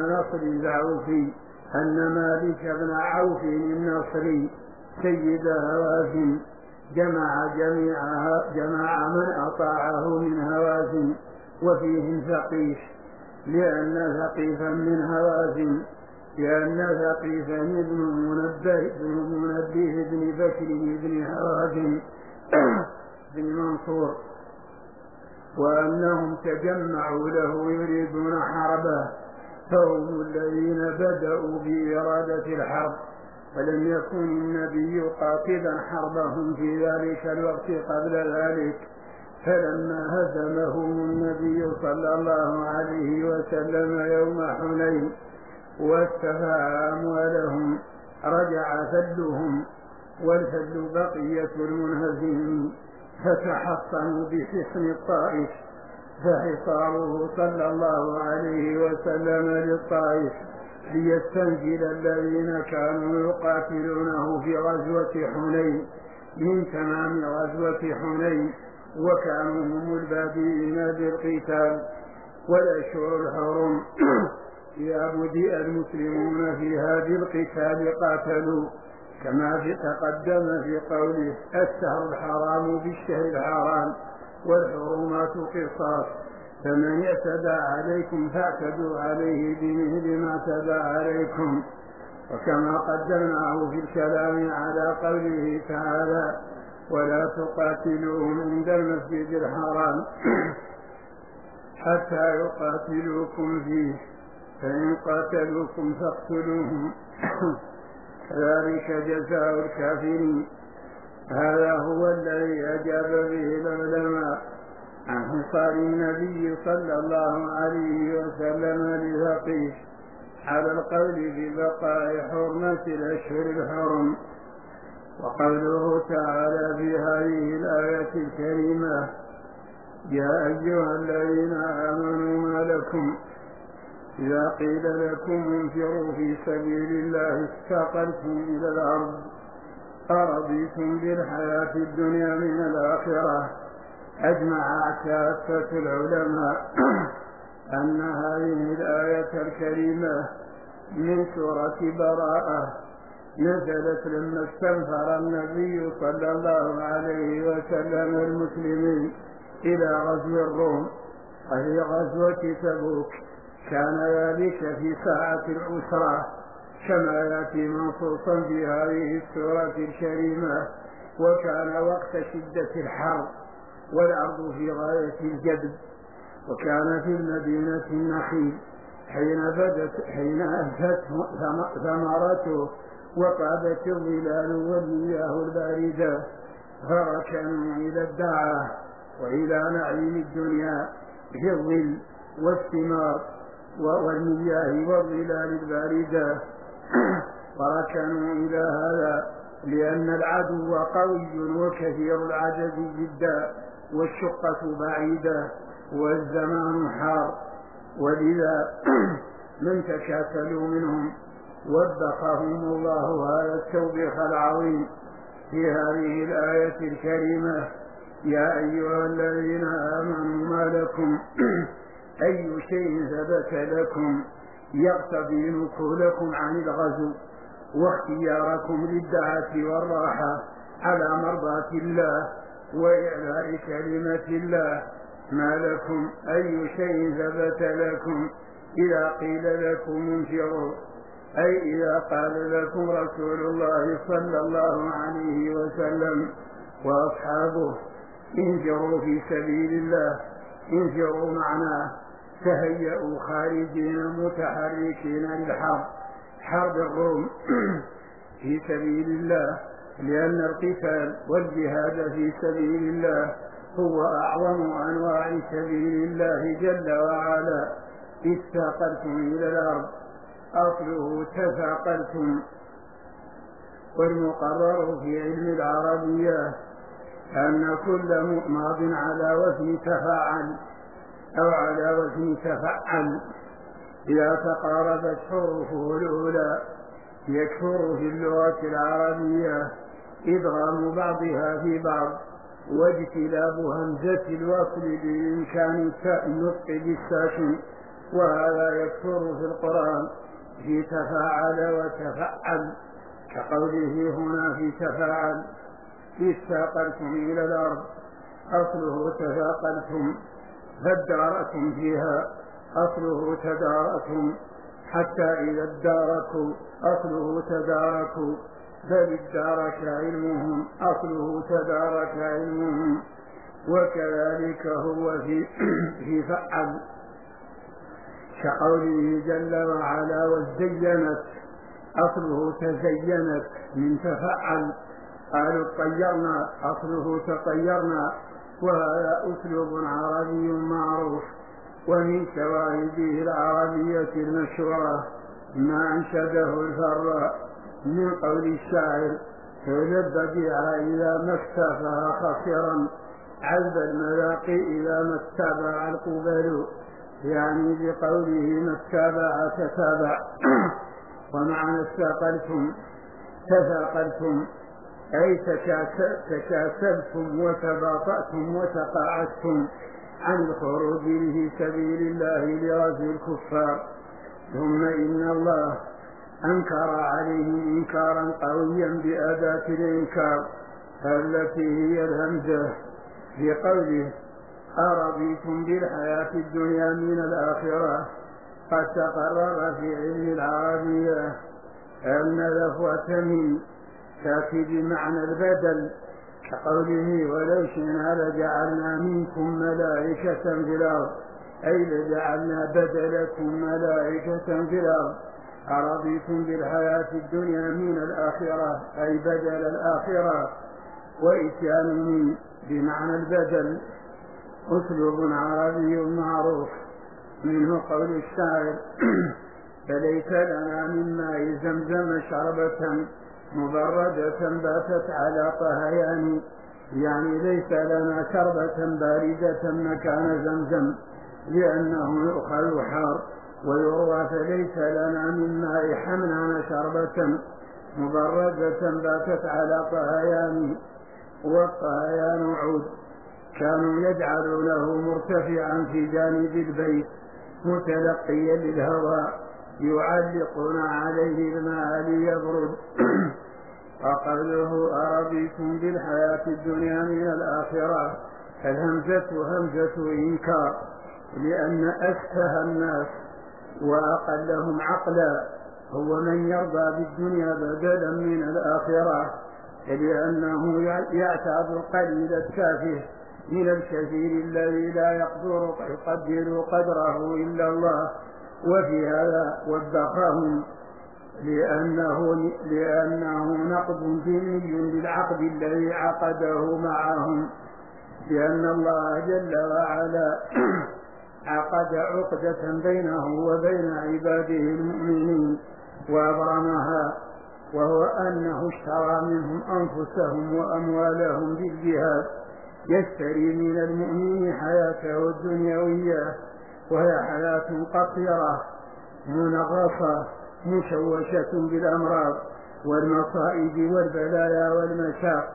عوف النصري سيد هوازن جمع من أطاعه من هوازن وفيهم ثقيف، لأن ثقيفا من هوازن، لأن ثقيفا ابن منبه بن بكر بن هوازن بن منصور، وأنهم تجمعوا له يريدون حربه، فهم الذين بدأوا بإرادة الحرب، ولم يكن النبي قاصدا حربهم في ذلك الوقت قبل ذلك. فلما هزمهم النبي صلى الله عليه وسلم يوم حنين واستفاء أموالهم رجع فلهم، والفل بقية المنهزمين، فتحصنوا بحصن الطائف، فحصاره صلى الله عليه وسلم للطائف ليستنزل الذين كانوا يقاتلونه في غزوة حنين من تمام غزوة حنين، وكانوا هم البادئين بالقتال. والأشهر الحرم إذا بدأ المسلمون في هذا القتال قاتلوا، كما تقدم في قوله: الشهر الحرام بالشهر الحرام والحرمات قصاص، فمن اعتدى عليكم فاعتدوا عليه بمثل ما اعتدى عليكم. وكما قدمناه في الكلام على قوله تعالى: ولا تقاتلوهم عند المسجد الحرام حتى يقاتلوكم فيه، فإن قاتلوكم فاقتلوهم ذلك جزاء الكافرين. هذا هو الذي أجاب به العلماء عن حصار النبي صلى الله عليه وسلم لثقيف على القول ببقاء حرمة الأشهر الحرم. وقوله تعالى في هذه الآية الكريمة: يا أيها الذين آمنوا ما لكم إذا قيل لكم انفروا في سبيل الله استاقلتم إلى الأرض أرضيتم بالحياة الدنيا من الآخرة. أجمع كافة العلماء أن هذه الآية الكريمة من سورة براءة نزلت لما استنفر النبي صلى الله عليه وسلم المسلمين إلى غزو الروم وهي غزوة تبوك. كان ذلك في ساعة العسرة كما يأتي منصوصا في هذه السورة الكريمة، وكان وقت شدة الحر والأرض في غاية الجدب، وكان في المدينة النخيل حين أنفت ثمرته وقابت الظلال والمياه الباردة، فركنوا إلى الدعاء وإلى نعيم الدنيا في الظل والثمار والمياه والظلال الباردة، فركنوا إلى هذا لأن العدو قوي وكثير العدد جدا والشقة بعيدة والزمان حار، ولذا من تكاسلوا منهم وبخهم الله هذا التوبيخ العظيم في هذه الآية الكريمة: يا أيها الذين آمنوا ما لكم أي شيء ثبت لكم يقتضي نكولكم عن الغزو واختياركم للدعاة والراحة على مرضاة الله وإعلاء كلمة الله. ما لكم أي شيء ثبت لكم إذا قيل لكم انفروا، أي إذا قال لكم رسول الله صلى الله عليه وسلم وأصحابه انفروا في سبيل الله. انفروا معناه تهيئوا خارجين متحركين للحرب، حرب الروم في سبيل الله، لأن القتال والجهاد في سبيل الله هو أعظم أنواع سبيل الله جل وعلا. استاقلتم إلى الأرض أصله تثاقلتم، والمقرر في علم العربية أن كل ماض على وزن تفاعل أو على وزن تفعل إذا تقاربت حروفه الأولى يكثر في اللغة العربية إدغام بعضها في بعض واجتلاب همزة الوصل بإمكان النطق بالساكن، وهذا يكثر في القرآن في تفاعل وتفعل، كقوله هنا في تفاعل: استاقلتم إلى الأرض أصله تثاقلتم، فادارأتم فيها أصله تدارأتم، حتى إذا اداركوا أصله تداركوا، بل ادارك علمهم أصله تدارك علمهم، وكذلك هو في فعل كقوله جل وعلا وزينت، أصله تزينت من تفعل، قالوا طيرنا، أصله تطيرنا، وهذا أسلوب عربي معروف. ومن شواهده العربية المشهورة ما أنشده الفراء من قول الشاعر فذب بها إذا ما اكتفها خسرا عذب المذاقي إذا ما اتبع القبل، يعني بقوله ما اتبع تتابع. ومعنى تثاقلتم أي تكاسلتم وتباطأتم وتقاعدتم عن الخروج في سبيل الله لغزو الكفار. ثم إن الله أنكر عليهم إنكارا قويا بأداة الإنكار التي هي الهمزة في قوله أرضيتم بالحياة الدنيا من الآخرة. قد تقرر في علم العربية أن لفظة من تأتي بمعنى البدل كقوله ولو شئنا لجعلنا منكم ملائكة في الأرض، أي لجعلنا بدلكم ملائكة في الأرض. أرضيتم بالحياة الدنيا من الآخرة أي بدل الآخرة، وإتيان من بمعنى البدل أسلوب عربي معروف. منه قول الشاعر فليس لنا من ماء زمزم شربة مبردة باتت على طهيان، يعني ليس لنا شربة باردة مكان زمزم لأنه يؤخذ حار ويروى فليس لنا من ماء حملان شربة مبردة باتت على طهيان. والطهيان عود كانوا يجعلونه مرتفعا في جانب البيت متلقيا للهواء يعلقون عليه الماء ليبرد. وقوله أرضيتم بالحياة الدنيا من الآخرة الهمزة همزة إنكار، لأن أسفه الناس وأقلهم عقلا هو من يرضى بالدنيا بدلا من الآخرة، لأنه يعتاد القليل التافه من الكثير الذي لا يقدر قدره إلا الله. وفي هذا وبخهم لأنه نقض ديني للعقد الذي عقده معهم، لأن الله جل وعلا عقد عقدة بينه وبين عباده المؤمنين وأبرمها، وهو أنه اشترى منهم أنفسهم وأموالهم بالجهاد، يشتري من المؤمن حياته الدنيوية وهي حياة قصيرة منغصة مشوشة بالأمراض والمصائب والبلايا والمشاق،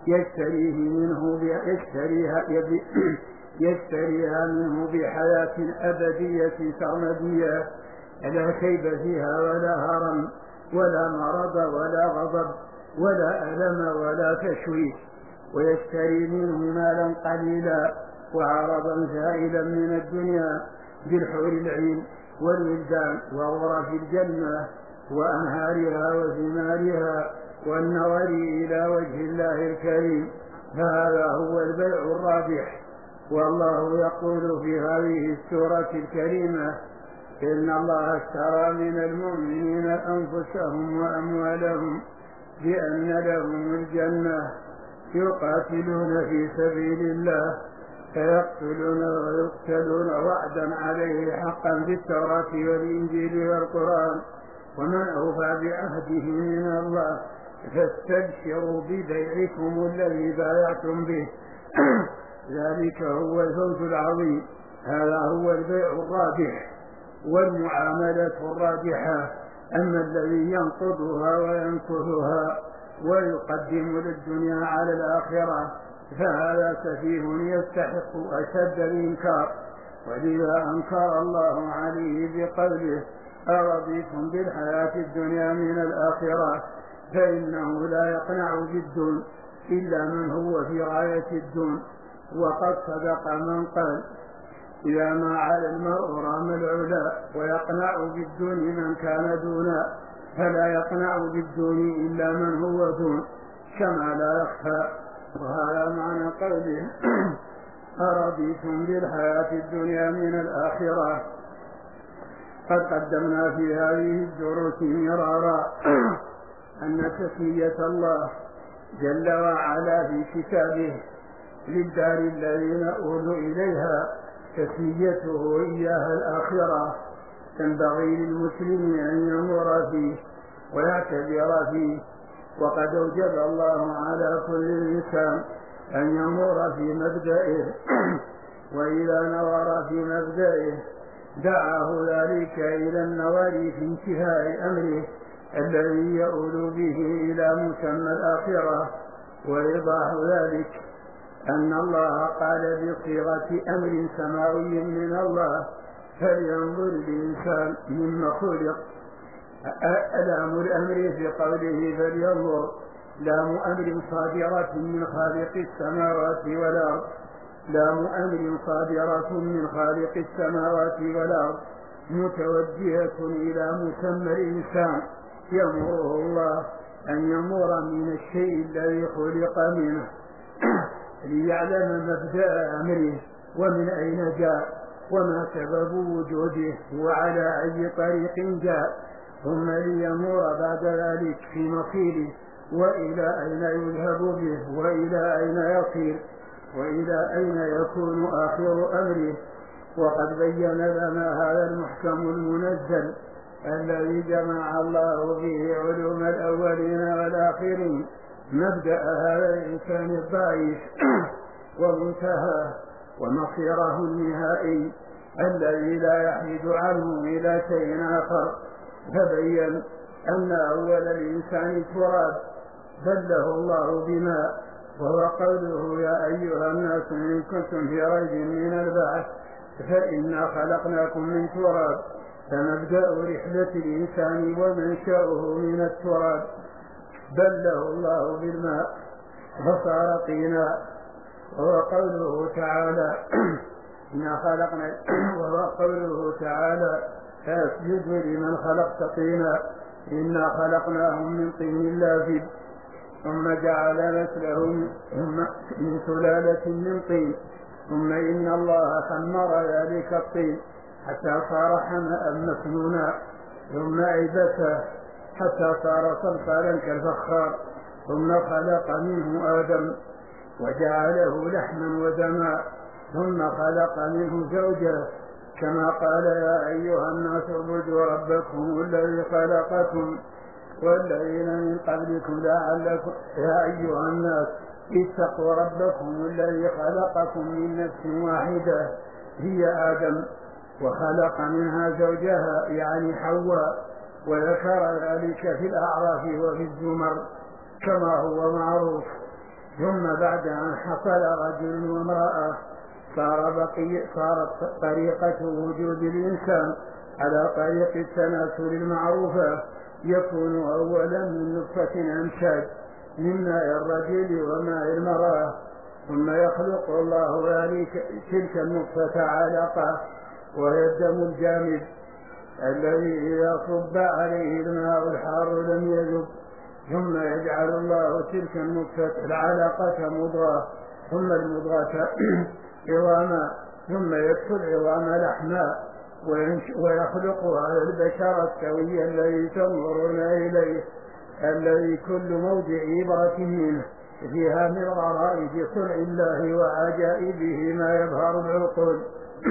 يشتريها منه بحياة أبدية سرمدية لا شيب فيها ولا هرم ولا مرض ولا غضب ولا ألم ولا تشويش، ويشتري منه مالا قليلا وعرضا زائلا من الدنيا بالحور العين والولدان وغرف الجنة وأنهارها وثمارها والنظر إلى وجه الله الكريم، فهذا هو البيع الرابح. والله يقول في هذه السورة الكريمة إن الله اشترى من المؤمنين أنفسهم وأموالهم بأن لهم الجنة يقاتلون في سبيل الله فيقتلون ويقتلون وعدا عليه حقا بالتوراة والإنجيل والقرآن، ومن أوفى بعهده من الله فاستبشروا ببيعكم الذي بايعتم به ذلك هو الفوز العظيم. هذا هو البيع الرابح والمعاملة الرابحة. أما الذي ينقضها وينكثها ويقدم للدنيا على الآخرة فهذا سفيه يستحق أشد الإنكار، ولذا أنكر الله عليه بقوله أرضيتم بالحياة الدنيا من الآخرة، فإنه لا يقنع بالدون إلا من هو في غاية الدون. وقد صدق من قال إذا ما على المرء رام العلا ويقنع بالدون من كان دونا، فلا يقنع بالدون إلا من هو دون. كما لا يخفى وهذا معنى قوله أرضيتم بالحياة الدنيا من الآخرة. قد قدمنا في هذه الدروس مرارا أن تسمية الله جل وعلا في كتابه للدار الذين أولوا إليها تسميته إياها الآخرة تنبغي للمسلم أن ينظر فيه ويعتبر فيه. وقد أوجب الله على كل إنسان أن ينظر في مبدئه وإذا نظر في مبدئه دعاه ذلك إلى النظر في انتهاء أمره الذي يؤول به إلى مسمى الآخرة. وإيضاح ذلك أن الله قال بصيغة أمر سماوي من الله فلينظر الإنسان مما خلق. لام الأمر في قوله فلينظر لام أمر صادرة من خالق السماوات والأرض، لام أمر صادرة من خالق السماوات والأرض متوجهة إلى مسمى الإنسان يأمره الله أن ينظر من الشيء الذي خلق منه ليعلم مبدأ أمره ومن أين جاء وما سبب وجوده وعلى أي طريق جاء، ثم ليمر بعد ذلك في مصيره وإلى أين يذهب به وإلى أين يصير وإلى أين يكون آخر أمره. وقد بين لنا هذا المحكم المنزل الذي جمع الله به علوم الأولين والآخرين مبدأ هذا الإنسان الضعيف ومنتهى ومصيره النهائي الذي لا يحيد عنه إلى شيء آخر. فبين أن أول الإنسان تراب بله الله بماء، وهو قوله يا أيها الناس إن كنتم في ريب من البعث فإنا خلقناكم من تراب. فمبدأ رحلة الإنسان ومنشأه من التراب بله الله بالماء فصار طينا. وهو قوله تعالى وهو قوله تعالى فاسجد لمن خلقت طينا إنا خلقناهم من طين لازب ثم جعل مثلهم من سلالة من طين ثم إن الله خمر ذلك الطين حتى صار حمأ مسنونا ثم عبسه حتى صار صلصالا كالفخار ثم خلق منه آدم وجعله لحما ودما ثم خلق منه زوجه كما قال يا أيها الناس اعبدوا ربكم الذي خلقكم والذين من قبلكم لعلكم يا أيها الناس اتقوا ربكم الذي خلقكم من نفس واحدة هي آدم وخلق منها زوجها يعني حواء وذكر ذلك في الأعراف وفي الزمر كما هو معروف. ثم بعد أن حصل رجل وامرأة صارت طريقة وجود الإنسان على طريق التناسل المعروفة يكون أولا من نطفة أمشاج من ماء الرجل وماء المرأة ثم يخلق الله ذلك تلك النطفة علقة وهي الدم الجامد الذي إذا صب عليه الماء الحار لم يذب ثم يجعل الله تلك النطفة العلقة مضغة ثم المضغة عظاما ثم يكسو العظام لحما ويخلق هذا البشر السوي الذي تنظرون إليه الذي كل موضع عبرة منه فيها من غرائب صنع الله وعجائبه ما يبهر العقول.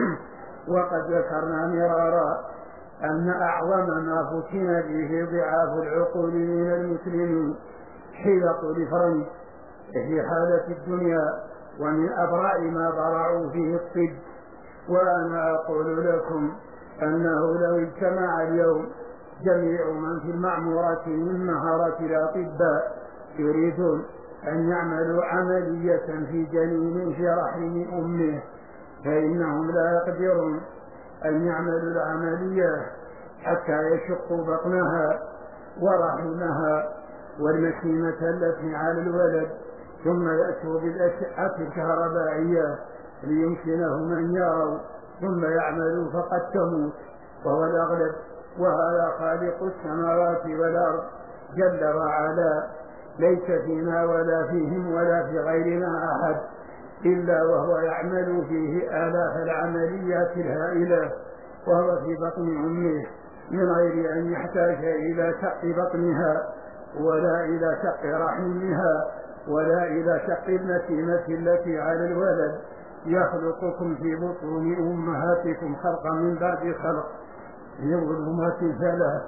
وقد ذكرنا مرارا أن أعظم ما فتن به ضعاف العقول من المسلمين حيلة الإفرنج في حالة الدنيا ومن أبرأ ما برعوا فيه الطب. وأنا أقول لكم أنه لو اجتمع اليوم جميع من في المعمورة من مهارة الأطباء يريدون أن يعملوا عملية في جنين في رحم أمه فإنهم لا يقدرون أن يعملوا العملية حتى يشقوا بطنها ورحمها والمشيمة التي على الولد ثم يأتوا بالأشعة الكهربائية ليمكنهم أن يروا ثم يعملوا فقد تموت وهو الأغلب. وهذا خالق السماوات والأرض جل وعلا ليس فينا ولا فيهم ولا في غيرنا أحد إلا وهو يعمل فيه آلاف العمليات الهائلة وهو في بطن أمه من غير أن يحتاج إلى شق بطنها ولا إلى شق رحمها ولا إلى شق النسيمة التي على الولد. يخلقكم في بطون أمهاتكم خلقا من بعد خلق في ظلمات ثلاث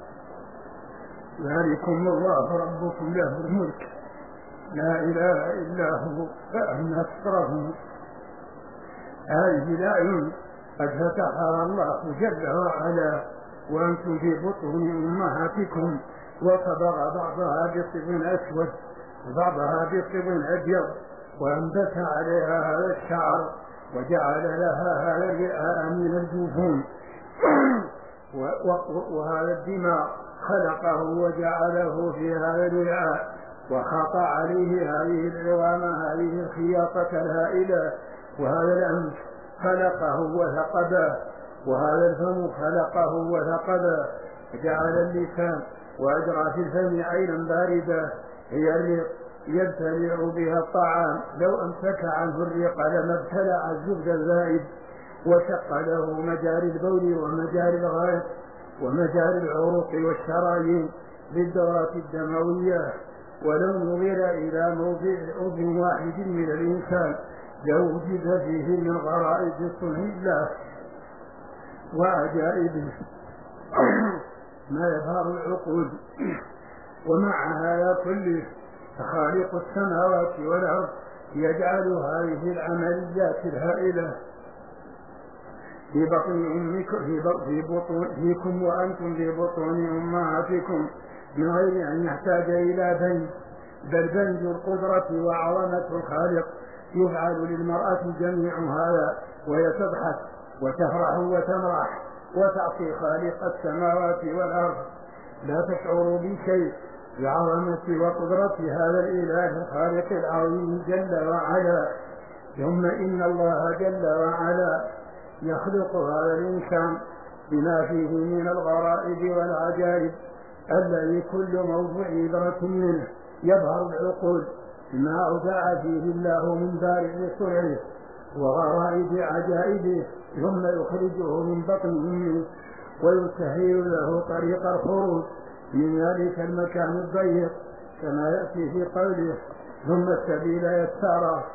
ذلكم الله ربكم له الملك لا إله إلا هو فأنا تصرفون. هذه الآية قد فتحها الله جل وعلا وأنتم في بطون أمهاتكم وصبغ بعضها بصبغ أسود وبعضها بصبغ أبيض وأنبت عليها هذا الشعر وجعل لها هذا الرئاء من الجفون وهذا الدماء خلقه وجعله في هذا الرئاء وخاط عليه هذه العظام هذه الخياطة الهائلة وهذا الأنف خلقه وثقبه وهذا الفم خلقه وثقبه جعل اللسان وأجرى في الفم عينا باردة هي الريق يبتلع بها الطعام لو أمسك عنه الريق لما ابتلع الزبد الزائد وشق له مجاري البول ومجاري الغائط ومجاري العروق والشرايين بالدورات الدموية. ولو نظر إلى موضع عضو واحد من الإنسان لوجد فيه من غرائز صنع الله وعجائبه ما يظهر العقول. ومع هذا كله خالق السماوات والأرض يجعل هذه العمليات الهائلة في بطن فيكم وأنتم في بطون أمهاتكم من غير أن يحتاج إلى بنج، بل بنج القدرة وعظمة الخالق يفعل للمرأة جميع هذا وهي تضحك وتفرح وتمرح وتعصي خالق السماوات والأرض لا تشعر بشيء بعظمة وقدرة هذا الإله الخالق العظيم جل وعلا. ثم إن الله جل وعلا يخلق هذا الإنسان بما فيه من الغرائب والعجائب الذي كل موضوع عبرة منه يظهر العقول ما أودع فيه الله من بارع صنعه وغرائب عجائبه ثم يخرجه من بطن أمه ويسهل له طريق الخروج من ذلك المكان الضيق كما يأتي في قوله ثم السبيل يساره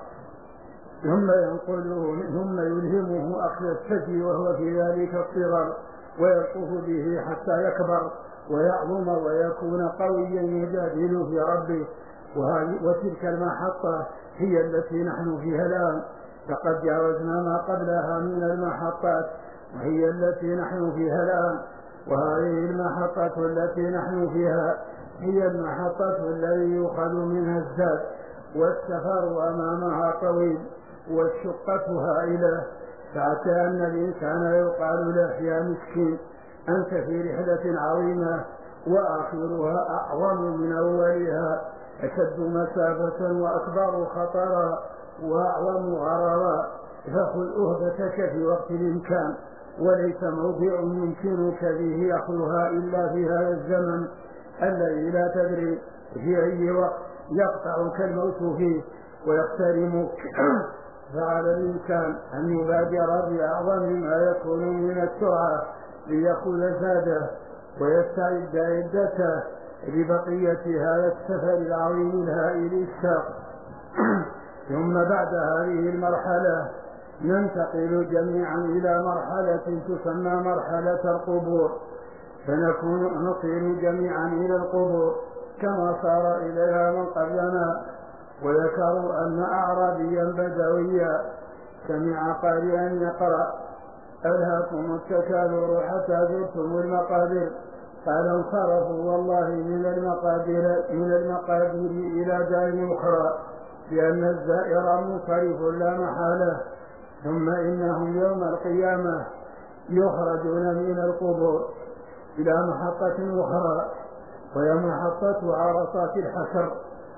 ثم يلهمه أخذ الثدي وهو في ذلك الصغر ويطوف به حتى يكبر ويعظم ويكون قويا يجادل في ربه. وتلك المحطة هي التي نحن فيها الآن فقد جاوزنا ما قبلها من المحطات وهي التي نحن فيها الآن. وهذه المحطة التي نحن فيها هي المحطة التي يؤخذ منها الزاد والسفر أمامها طويل والشقة هائلة فحتى أن الإنسان يقال له يا مسكين أنت في رحلة عظيمة وآخرها أعظم من أولها أشد مسافة وأكبر خطرا وأعظم غررا فخذ أهبتك في وقت الإمكان وليس موضع يمكنك به أخذها إلا في هذا الزمن الذي لا تدري في أي وقت يقطعك الموت فيه ويقترمك. فعلى الإنسان أن يبادر بأعظم ما يكون من السرعة ليأخذ زاده ويستعد عدته لبقية هذا السفر العظيم الهائل الشاق. ثم بعد هذه المرحلة ننتقل جميعا إلى مرحلة تسمى مرحلة القبور نصير جميعا إلى القبور كما صار إليها من قبلنا. وذكروا أن أعرابيا بدويا سمع قارئا يقرأ ألهاكم التكاثر حتى زرتم المقابر قال انصرفوا والله من المقابر إلى دار أخرى لأن الزائر منصرف لا محالة. ثم إنهم يوم القيامة يخرجون من القبور إلى محطة أخرى وهي محطة عرصات الحشر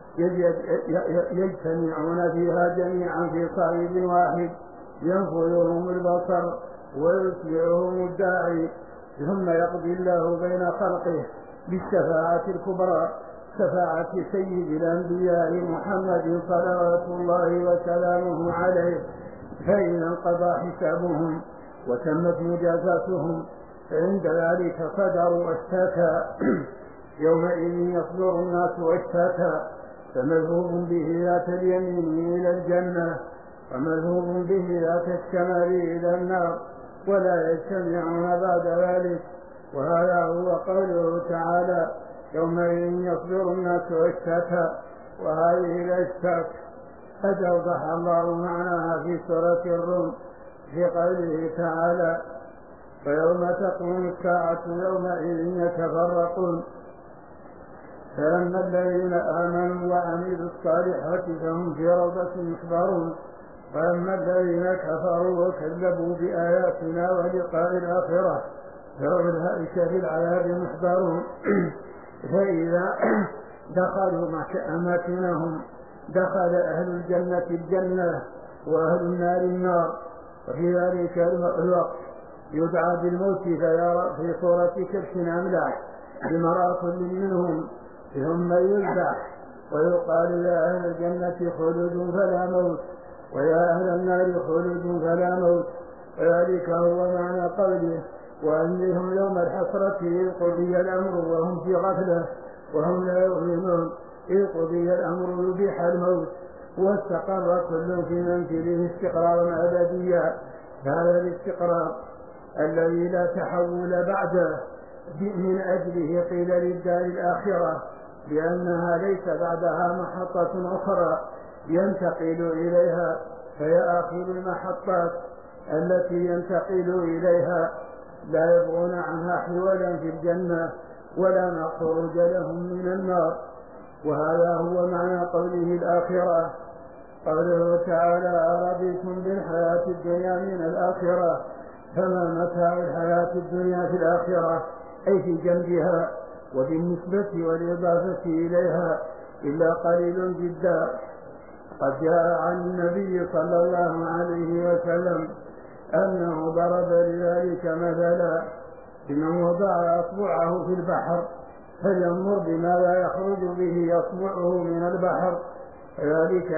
يجتمعون فيها جميعا في صعيد واحد ينفذهم البصر ويسمعهم الداعي ثم يقضي الله بين خلقه بالشفاعة الكبرى شفاعة سيد الأنبياء محمد صلوات الله وسلامه عليه، فإذا انقضى حسابهم وتمت مجازاتهم فعند ذلك صدروا أشتاتا. يومئذ يصدر الناس أشتاتا، فمذهوب به ذات اليمين إلى الجنة ومذهوب به ذات الشمال إلى النار، ولا يجتمعون بعد ذلك. وهذا هو قوله تعالى: يومئذ يصدر الناس أشتاتا. وهذه الأشتات قد أوضح الله معناها في سورة الروم في قوله تعالى: ويوم تقوم الساعة يومئذ يتفرقون، فأما الذين آمنوا وعملوا الصالحات فهم في روضة محبرون، وأما الذين كفروا وكذبوا بآياتنا ولقاء الآخرة فهم الهائشة في العذاب محبرون. فإذا دخلوا أماكنهم دخل أهل الجنة الجنة وأهل النار النار. وفي ذلك الوقت يدعى بالموت في صورة كبش أملاح بمرأة كل منهم، ثم يذبح ويقال: يا أهل الجنة خلود فلا موت، ويا أهل النار خلود فلا موت. وذلك هو معنى قوله: وأنهم يوم الحسرة إذ قضي الأمر وهم في غفلة وهم لا يؤمنون، إذ قضي الأمر يبيح الموت واستقر كل في منزله استقرارا أبديا. هذا الاستقرار الذي لا تحول بعده من أجله قيل للدار الآخرة، لأنها ليس بعدها محطة أخرى ينتقل إليها، فهي آخر المحطات التي ينتقل إليها، لا يبغون عنها حولا في الجنة ولا خروج لهم من النار. وهذا هو معنى قوله الآخرة. قوله تعالى: أرضيتم بالحياة الدنيا من الآخرة، فما متاع الحياة الدنيا في الآخرة، أي في جنبها وبالنسبة والإضافة إليها إلا قليل جدا. قد جاء عن النبي صلى الله عليه وسلم أنه ضرب لذلك مثلا بمن وضع أصبعه في البحر فلينظر بماذا يخرج به أصبعه من البحر، ذلك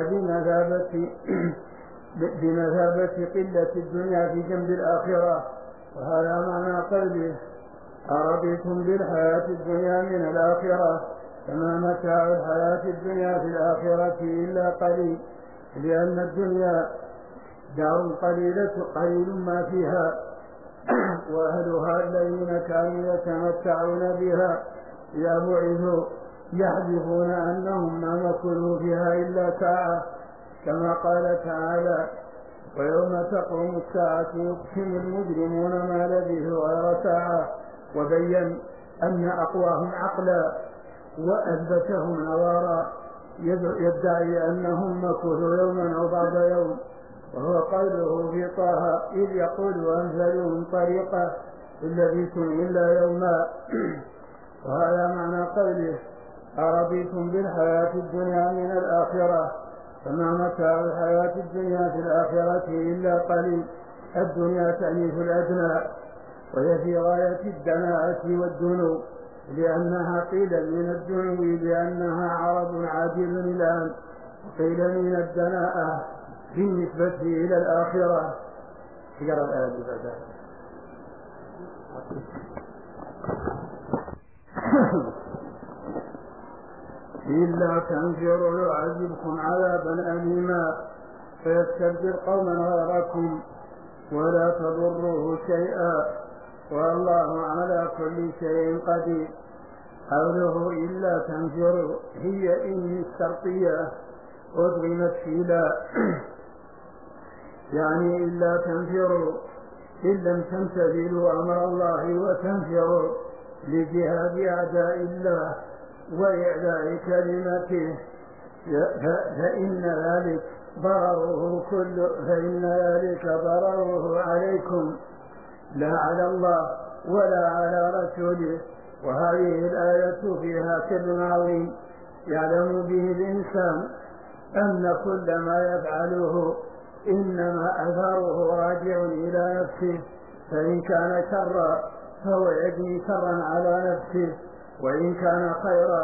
بمثابة قلة الدنيا في جنب الآخرة. وهذا معنى قوله: أرضيتم بالحياة الدنيا من الآخرة، فما متاع الحياة الدنيا في الآخرة إلا قليل، لأن الدنيا دار قليل ما فيها، وأهلها الذين كانوا يتمتعون بها إذا بعثوا يحلفون أنهم ما مكثوا فيها إلا ساعة، كما قال تعالى: ويوم تقوم الساعة يقسم المجرمون ما لبثوا غير ساعة. وبين أن أقواهم عقلا وأثبتهم نظارا يدعي أنهم مكثوا يوما أو بعض يوم، وهو قوله في طه: إذ يقول أمثلهم طريقة إن لبثتم إلا يوما. وهذا معنى قوله: أرضيتم بالحياة الدنيا من الآخرة، فما متاع الحياة الدنيا في الآخرة إلا قليل. الدنيا تأنيث الأدنى، وهي في غاية الدناءة والدنو، لأنها قيل من الدنو لأنها عرض عاجل الآن، وقيل من الدناءة بالنسبة إلى الآخرة. اقرأ الآية بعدها. إلا تنفروا يعذبكم عذابا أليما فيستبدل قوما غيركم ولا تضروه شيئا والله على كل شيء قدير. قوله إلا تنفروا هي إن الشرطية أدغمت في لا، يعني إلا تنفروا إن لم تمتثلوا أمر الله وتنفروا لجهاد أعداء الله وإعلاء كلمته فإن ذلك ضرره عليكم لا على الله ولا على رسوله. وهذه الآية فيها سر عظيم يعلم به الإنسان أن كل ما يفعله إنما أثره راجع إلى نفسه، فإن كان شرا فهو يجني شرا على نفسه، وإن كان خيرا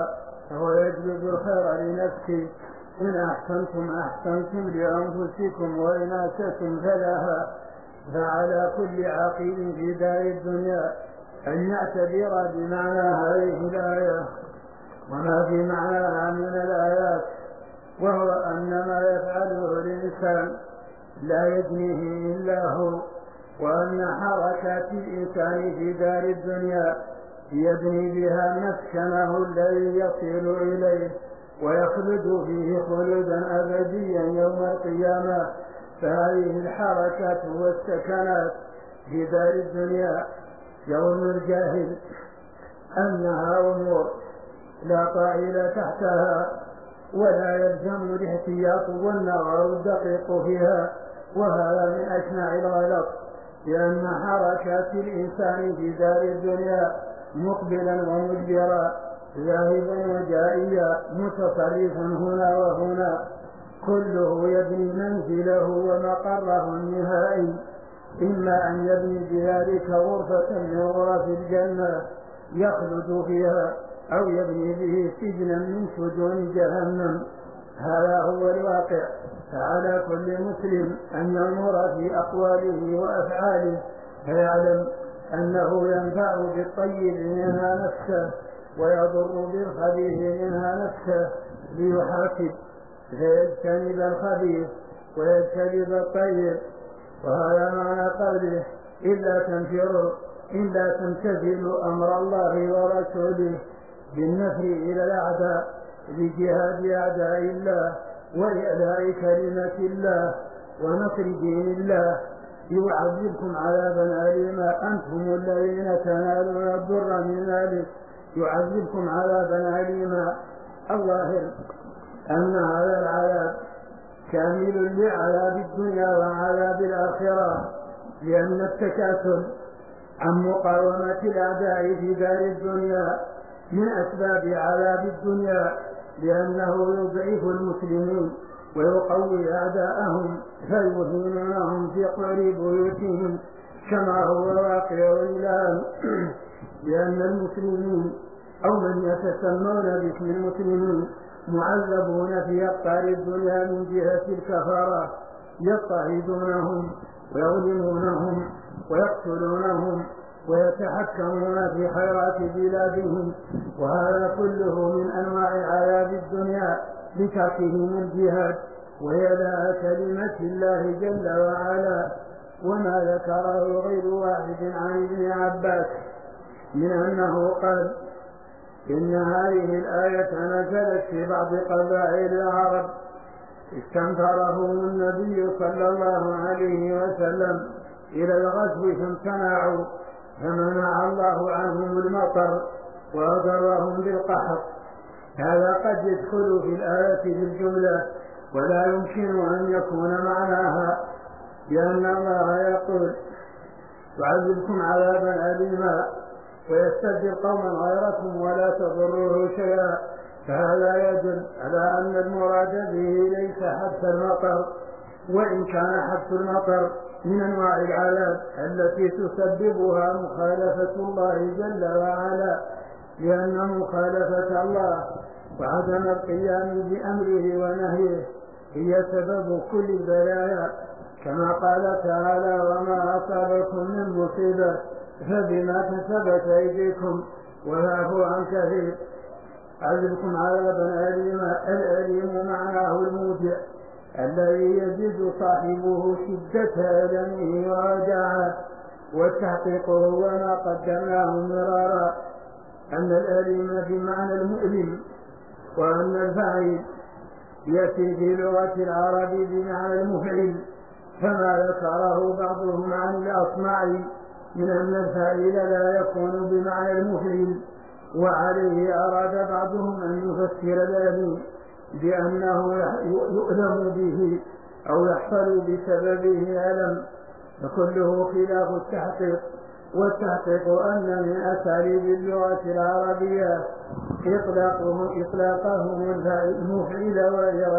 فهو يجلب الخير لنفسه. إن أحسنتم أحسنتم لأنفسكم وإن أسأتم فلها. فعلى كل عاقل في دار الدنيا أن يعتبر بمعنى هذه الآية وما في معناها من الآيات، وهو أن ما يفعله الإنسان لا يجنيه إلا هو، وأن حركات الإنسان في دار الدنيا يبني بها مسكنه الذي يصل إليه ويخلد فيه خلودا أبديا يوم القيامة. فهذه الحركات والسكنات في دار الدنيا يظن الجاهل أنها أمور لا طائل تحتها ولا يلزم الاحتياط والنظر الدقيق فيها، وهذا من أشنع الغلط، لأن حركات الإنسان في دار الدنيا مقبلا ومدبرا ذاهبا وجائيا متصرفا هنا وهنا كله يبني منزله ومقره النهائي، إما أن يبني بذلك غرفة من غرف الجنة يخلد فيها أو يبني به سجنا من سجون جهنم. هذا هو الواقع. فعلى كل مسلم أن ينظر في أقواله وأفعاله فيعلم أنه ينفع بالطيب منها نفسه ويضر بالخبيث منها نفسه، ليحاسب فيجتنب الخبيث ويجتنب الطيب. وهذا معنى قوله إلا تمتثلوا أمر الله ورسوله بالنفر إلى الأعداء لجهاد أعداء الله وإعلاء كلمة الله ونصر دين الله يعذبكم عذابا أليما أنتم الذين تنالون الضر من ذلك، يعذبكم عذابا أليما. الظاهر أن هذا العذاب كامل لعذاب الدنيا وعذاب الآخرة، لأن التكاسل عن مقاومة الأعداء في دار الدنيا من أسباب عذاب الدنيا، لأنه يضعف المسلمين ويقوي أعداءهم فيهينونهم في قعر بيوتهم كما هو واقع الآن. لأن المسلمين أو من يتسمون باسم المسلمين معذبون في أقطار الدنيا من جهة الكفارة، يضطهدونهم ويظلمونهم ويقتلونهم ويتحكمون في خيرات بلادهم، وهذا كله من أنواع عذاب الدنيا بتركهم الجهاد ويدعى كلمة الله جل وعلا. وما ذكره غير واحد عن ابن عباس من أنه قال إن هذه الآية نزلت في بعض قبائل العرب استنفرهم النبي صلى الله عليه وسلم إلى الغزو فامتنعوا فمنع الله عنهم المطر وأضرهم بالقحط. هذا قد يدخل في الآية بالجملة ولا يمكن أن يكون معناها، لأن الله يقول يعذبكم عذابا أليما ويستبدل قوما غيركم ولا تضروه شيئا. فهذا يدل على أن المراد به ليس حبس المطر، وإن كان حبس المطر من أنواع العذاب التي تسببها مخالفة الله جل وعلا، لأن مخالفة الله وعدم القيام بأمره ونهيه هي سبب كل البلايا، كما قال تعالى وما أصابكم من مصيبة فبما كسبت أيديكم ويعفو عن كثير. عذبكم عذابا أليما. الأليم معناه الموجع الذي يجد صاحبه شدة ألمه ووجعه، والتحقيق هو ما قدمناه مرارا أن الأليم بمعنى المؤلم، وأن الفاعل يأتي في لغة العرب بمعنى المفعل، كما ذكره بعضهم عن الأصمعي من أن الفاعل لا يكون بمعنى المفعل. وعليه أراد بعضهم أن يفسر الأليم بأنه يؤلم به أو يحصل بسببه ألم، فكله خلاف التحقيق. والتحقيق أن من أساليب اللغة العربية إطلاقهم المفعل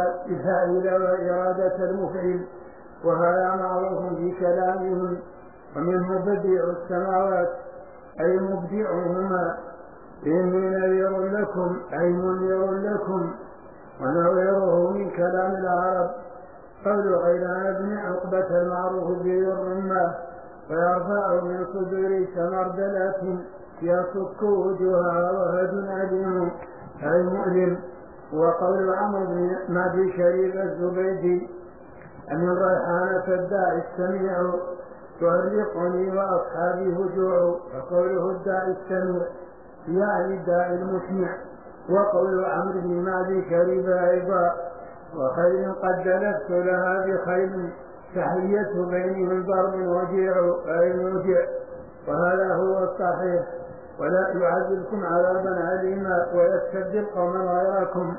وإرادة المفعل، وهذا معروف في كلامهم. ومنه بديع السماوات أي مبدعهما، إني نذير لكم أي منذر لكم. ونظيره من كلام العرب قول غيلان بن عقبة المعروف بذي الرمة ويرفع من صدور سمردلة يصك وجوهها وهد أليم أي مؤلم. وقول عمرو بن معدي شريف الزبيدي أن الريحانة الداعي السميع تؤرقني وأصحابي هجوع. فقوله الداعي السميع يعني الداعي المسمع. وقول عمرو بن معدي شريف أيضا وخيل قد جلست لها بخيل تحية بينهم ضرب وجيع أي موجع. وهذا هو الصحيح. ولا يعذبكم عذابا أليما ويستبدل قوما غيركم.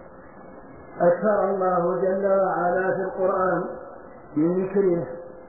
أشار الله جل وعلا في القرآن من ذكره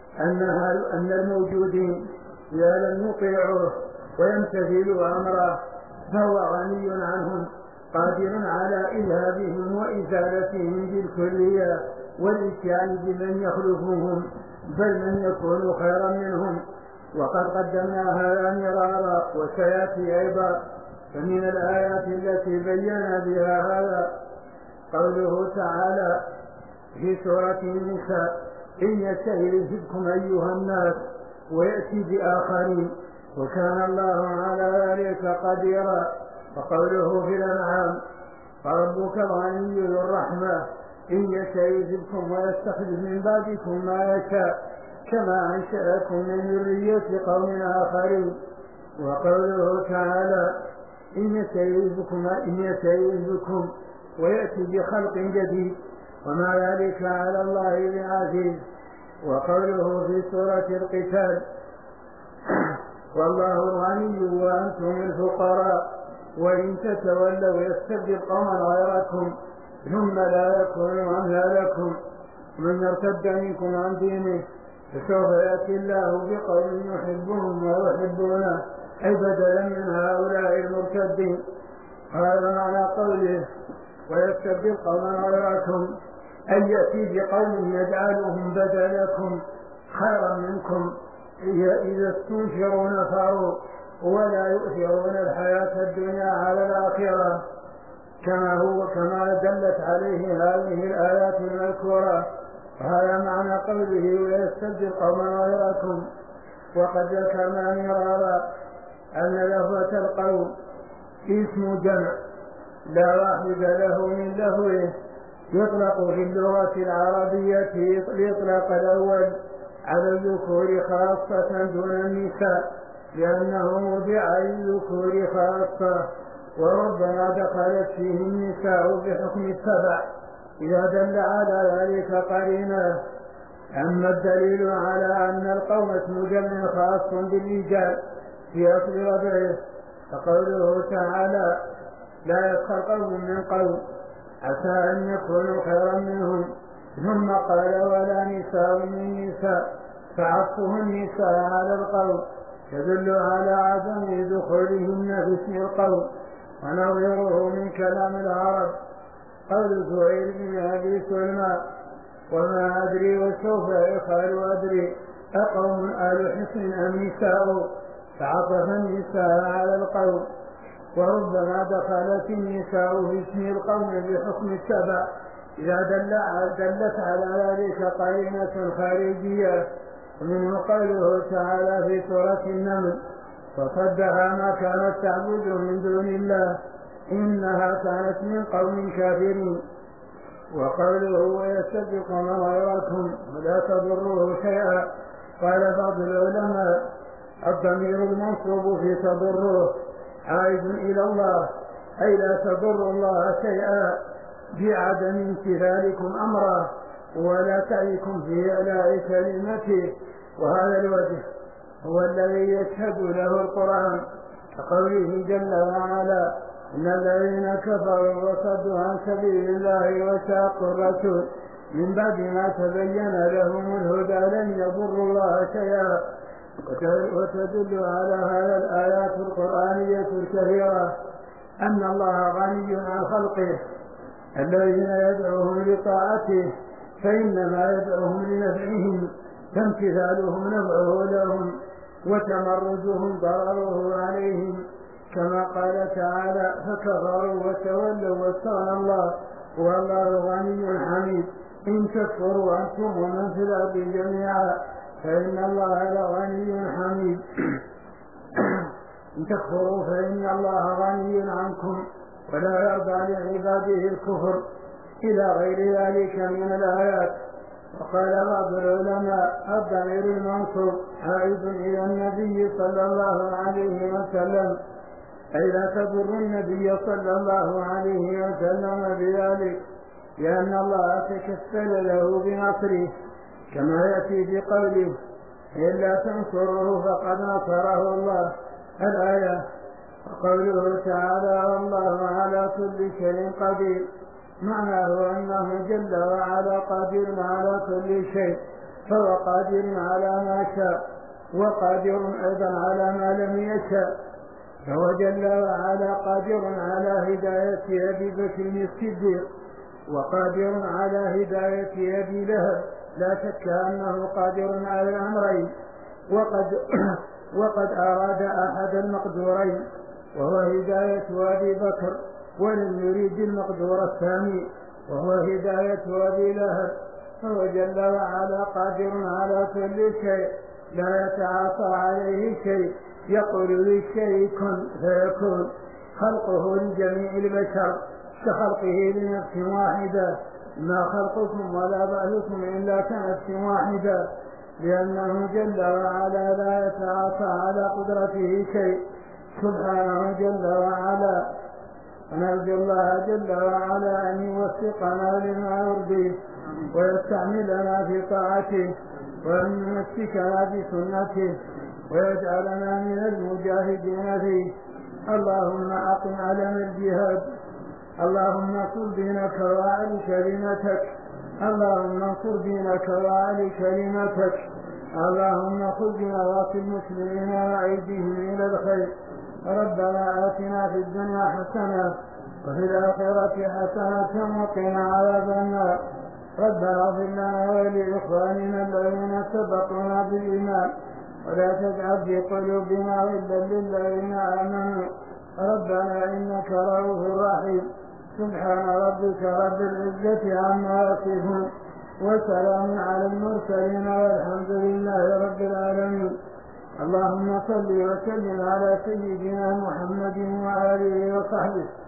أن الموجودين إذا لم يطيعوه ويمتثلوا أمره فهو غني عنهم قادر على إذهابهم وإزالتهم بالكلية والإتيان بمن يخلفهم بل من يكون خيرا منهم. وقد قدمنا هذا مرارا وسيأتي أيضا. فمن الآيات التي بينا بها هذا قوله تعالى في سورة النساء إن يشاء يذهبكم أيها الناس ويأتي بآخرين وكان الله على ذلك قديرا. وقوله في الأنعام فربك الغني ذو الرحمة إن يشاء يذهبكم ويستخلف من بعدكم ما يشاء كما أنشأكم من ذرية قوم آخرين. وقوله تعالى إن يشاء يذهبكم ويأتي بخلق جديد وما ذلك على الله بعزيز. وقوله في سورة القتال والله الغني وأنتم الفقراء وإن تتولوا يستبدل قوما غيركم ثم لا يكونوا أمثالكم. من يرتد منكم عن دينه فسوف يأتي الله بقوم يحبهم ويحبونه أي بدلا من هؤلاء المرتدين. هذا معنى قوله ويستبدل قوما غيركم أن يأتي بقوم يجعلهم بدلكم خيرا منكم إذا استنشروا نفروا ولا يؤثرون الحياة الدنيا على الآخرة كما دلت عليه هذه الآيات المذكورة. وهذا معنى قوله ويستبدل قوما غيركم. وقد ذكرنا مرارا أن لفظة القوم اسم جمع لا واحد له من لهوه يطلق في اللغة العربية الإطلاق الأول على الذكور خاصة دون النساء لأنه وضع للذكور خاصة وربما دخلت فيه النساء بحكم التبع إذا دل على ذلك قرينة. أما الدليل على أن القوم اسم جمع خاص بالرجال في أصل وضعه فقوله تعالى لا يسخر قوم من قوم عسى أن يكونوا خيرا منهم ثم قال ولا نساء من نساء فعطفه النساء على القوم يدل على عدم دخولهن في اسم القوم. ونظيره من كلام العرب قول زهير بن أبي سلمى وما أدري وسوف يقال أدري أقوم آل حصن أم نساء فعطف النساء على القوم. وربما دخلت النساء في اسم القوم بحكم التبع إذا دلت على ذلك قرينة خارجية. ومنه قوله تعالى في سورة النمل فصدها ما كانت تعبد من دون الله إنها كانت من قوم كافرين. وقوله ويستبدل قوما غيركم ولا تضروه شيئا قال بعض العلماء الضمير المنصوب في تضروه عائد إلى الله أي لا تضر الله شيئا بعدم امتثالكم أمره ولا تعيكم في إعلاء كلمته. وهذا الوجه هو الذي يشهد له القرآن كقوله جل وعلا إن الذين كفروا وصدوا عن سبيل الله وشاقوا الرسول من بعد ما تبين لهم الهدى لن يضروا الله شيئا. وتدل على هذا الآيات القرآنية الكثيرة أن الله غني عن خلقه الذين يدعوهم لطاعته فإنما يدعوهم لنفعهم فامتثالهم نفعه لهم وتمردهم ضرره عليهم كما قال تعالى فكفروا وتولوا واستغنى الله والله غني حميد. إن تكفروا أنتم ومن في الأرض جميعا فإن الله لغني حميد. إن تكفروا فإن الله غني عنكم ولا يرضى لعباده الكفر إلى غير ذلك من الآيات. وقال بعض العلماء الضمير المنصوب عائد إلى النبي صلى الله عليه وسلم، أي لا تضر النبي صلى الله عليه وسلم بذلك، لأن الله تكفل له بنصره، كما يأتي بقوله إلا تنصروه فقد نصره الله الآية. وقوله تعالى والله على كل شيء قدير، معناه أنه جل وعلا قادر على كل شيء، فهو قادر على ما شاء وقادر أيضا على ما لم يشاء. فهو جل وعلا قادر على هداية أبي بكر الصديق وقادر على هداية أبي لهب، لا شك أنه قادر على الأمرين، وقد أراد أحد المقدورين وهو هداية أبي بكر، ولم يريد المقدور الثاني وهو هداية أبي لهب. فهو جل وعلا قادر على كل شيء، لا يتعاطى عليه شيء، يقول للشيء كن فيكون. خلقه لجميع البشر كخلقه لنفس واحدة، ما خلقكم ولا بعثكم إلا كنفس واحدة، لأنه جل وعلا لا يتعاطى على قدرته شيء سبحانه جل وعلا. ونرجو الله جل وعلا أن يوفقنا لما يرضيه ويستعملنا في طاعته وأن يمسكنا بسنته ويجعلنا من المجاهدين فيه. اللهم أقم علم الجهاد، اللهم انصر دينك وأعل كلمتك، اللهم انصر دينك وأعل كلمتك، اللهم خذ بنواصي المسلمين وأيديهم إلى الخير. ربنا آتنا في الدنيا حسنة وفي الآخرة حسنة وقنا عذاب النار. ربنا اغفر لنا ولإخواننا الذين سبقونا بالإيمان ولا تجعل في قلوبنا غلا للذين آمنوا ربنا إنك رؤوف رحيم. سبحان ربك رب العزة عما يصفون وسلام على المرسلين والحمد لله رب العالمين. اللهم صل وسلم على سيدنا محمد وآله وصحبه.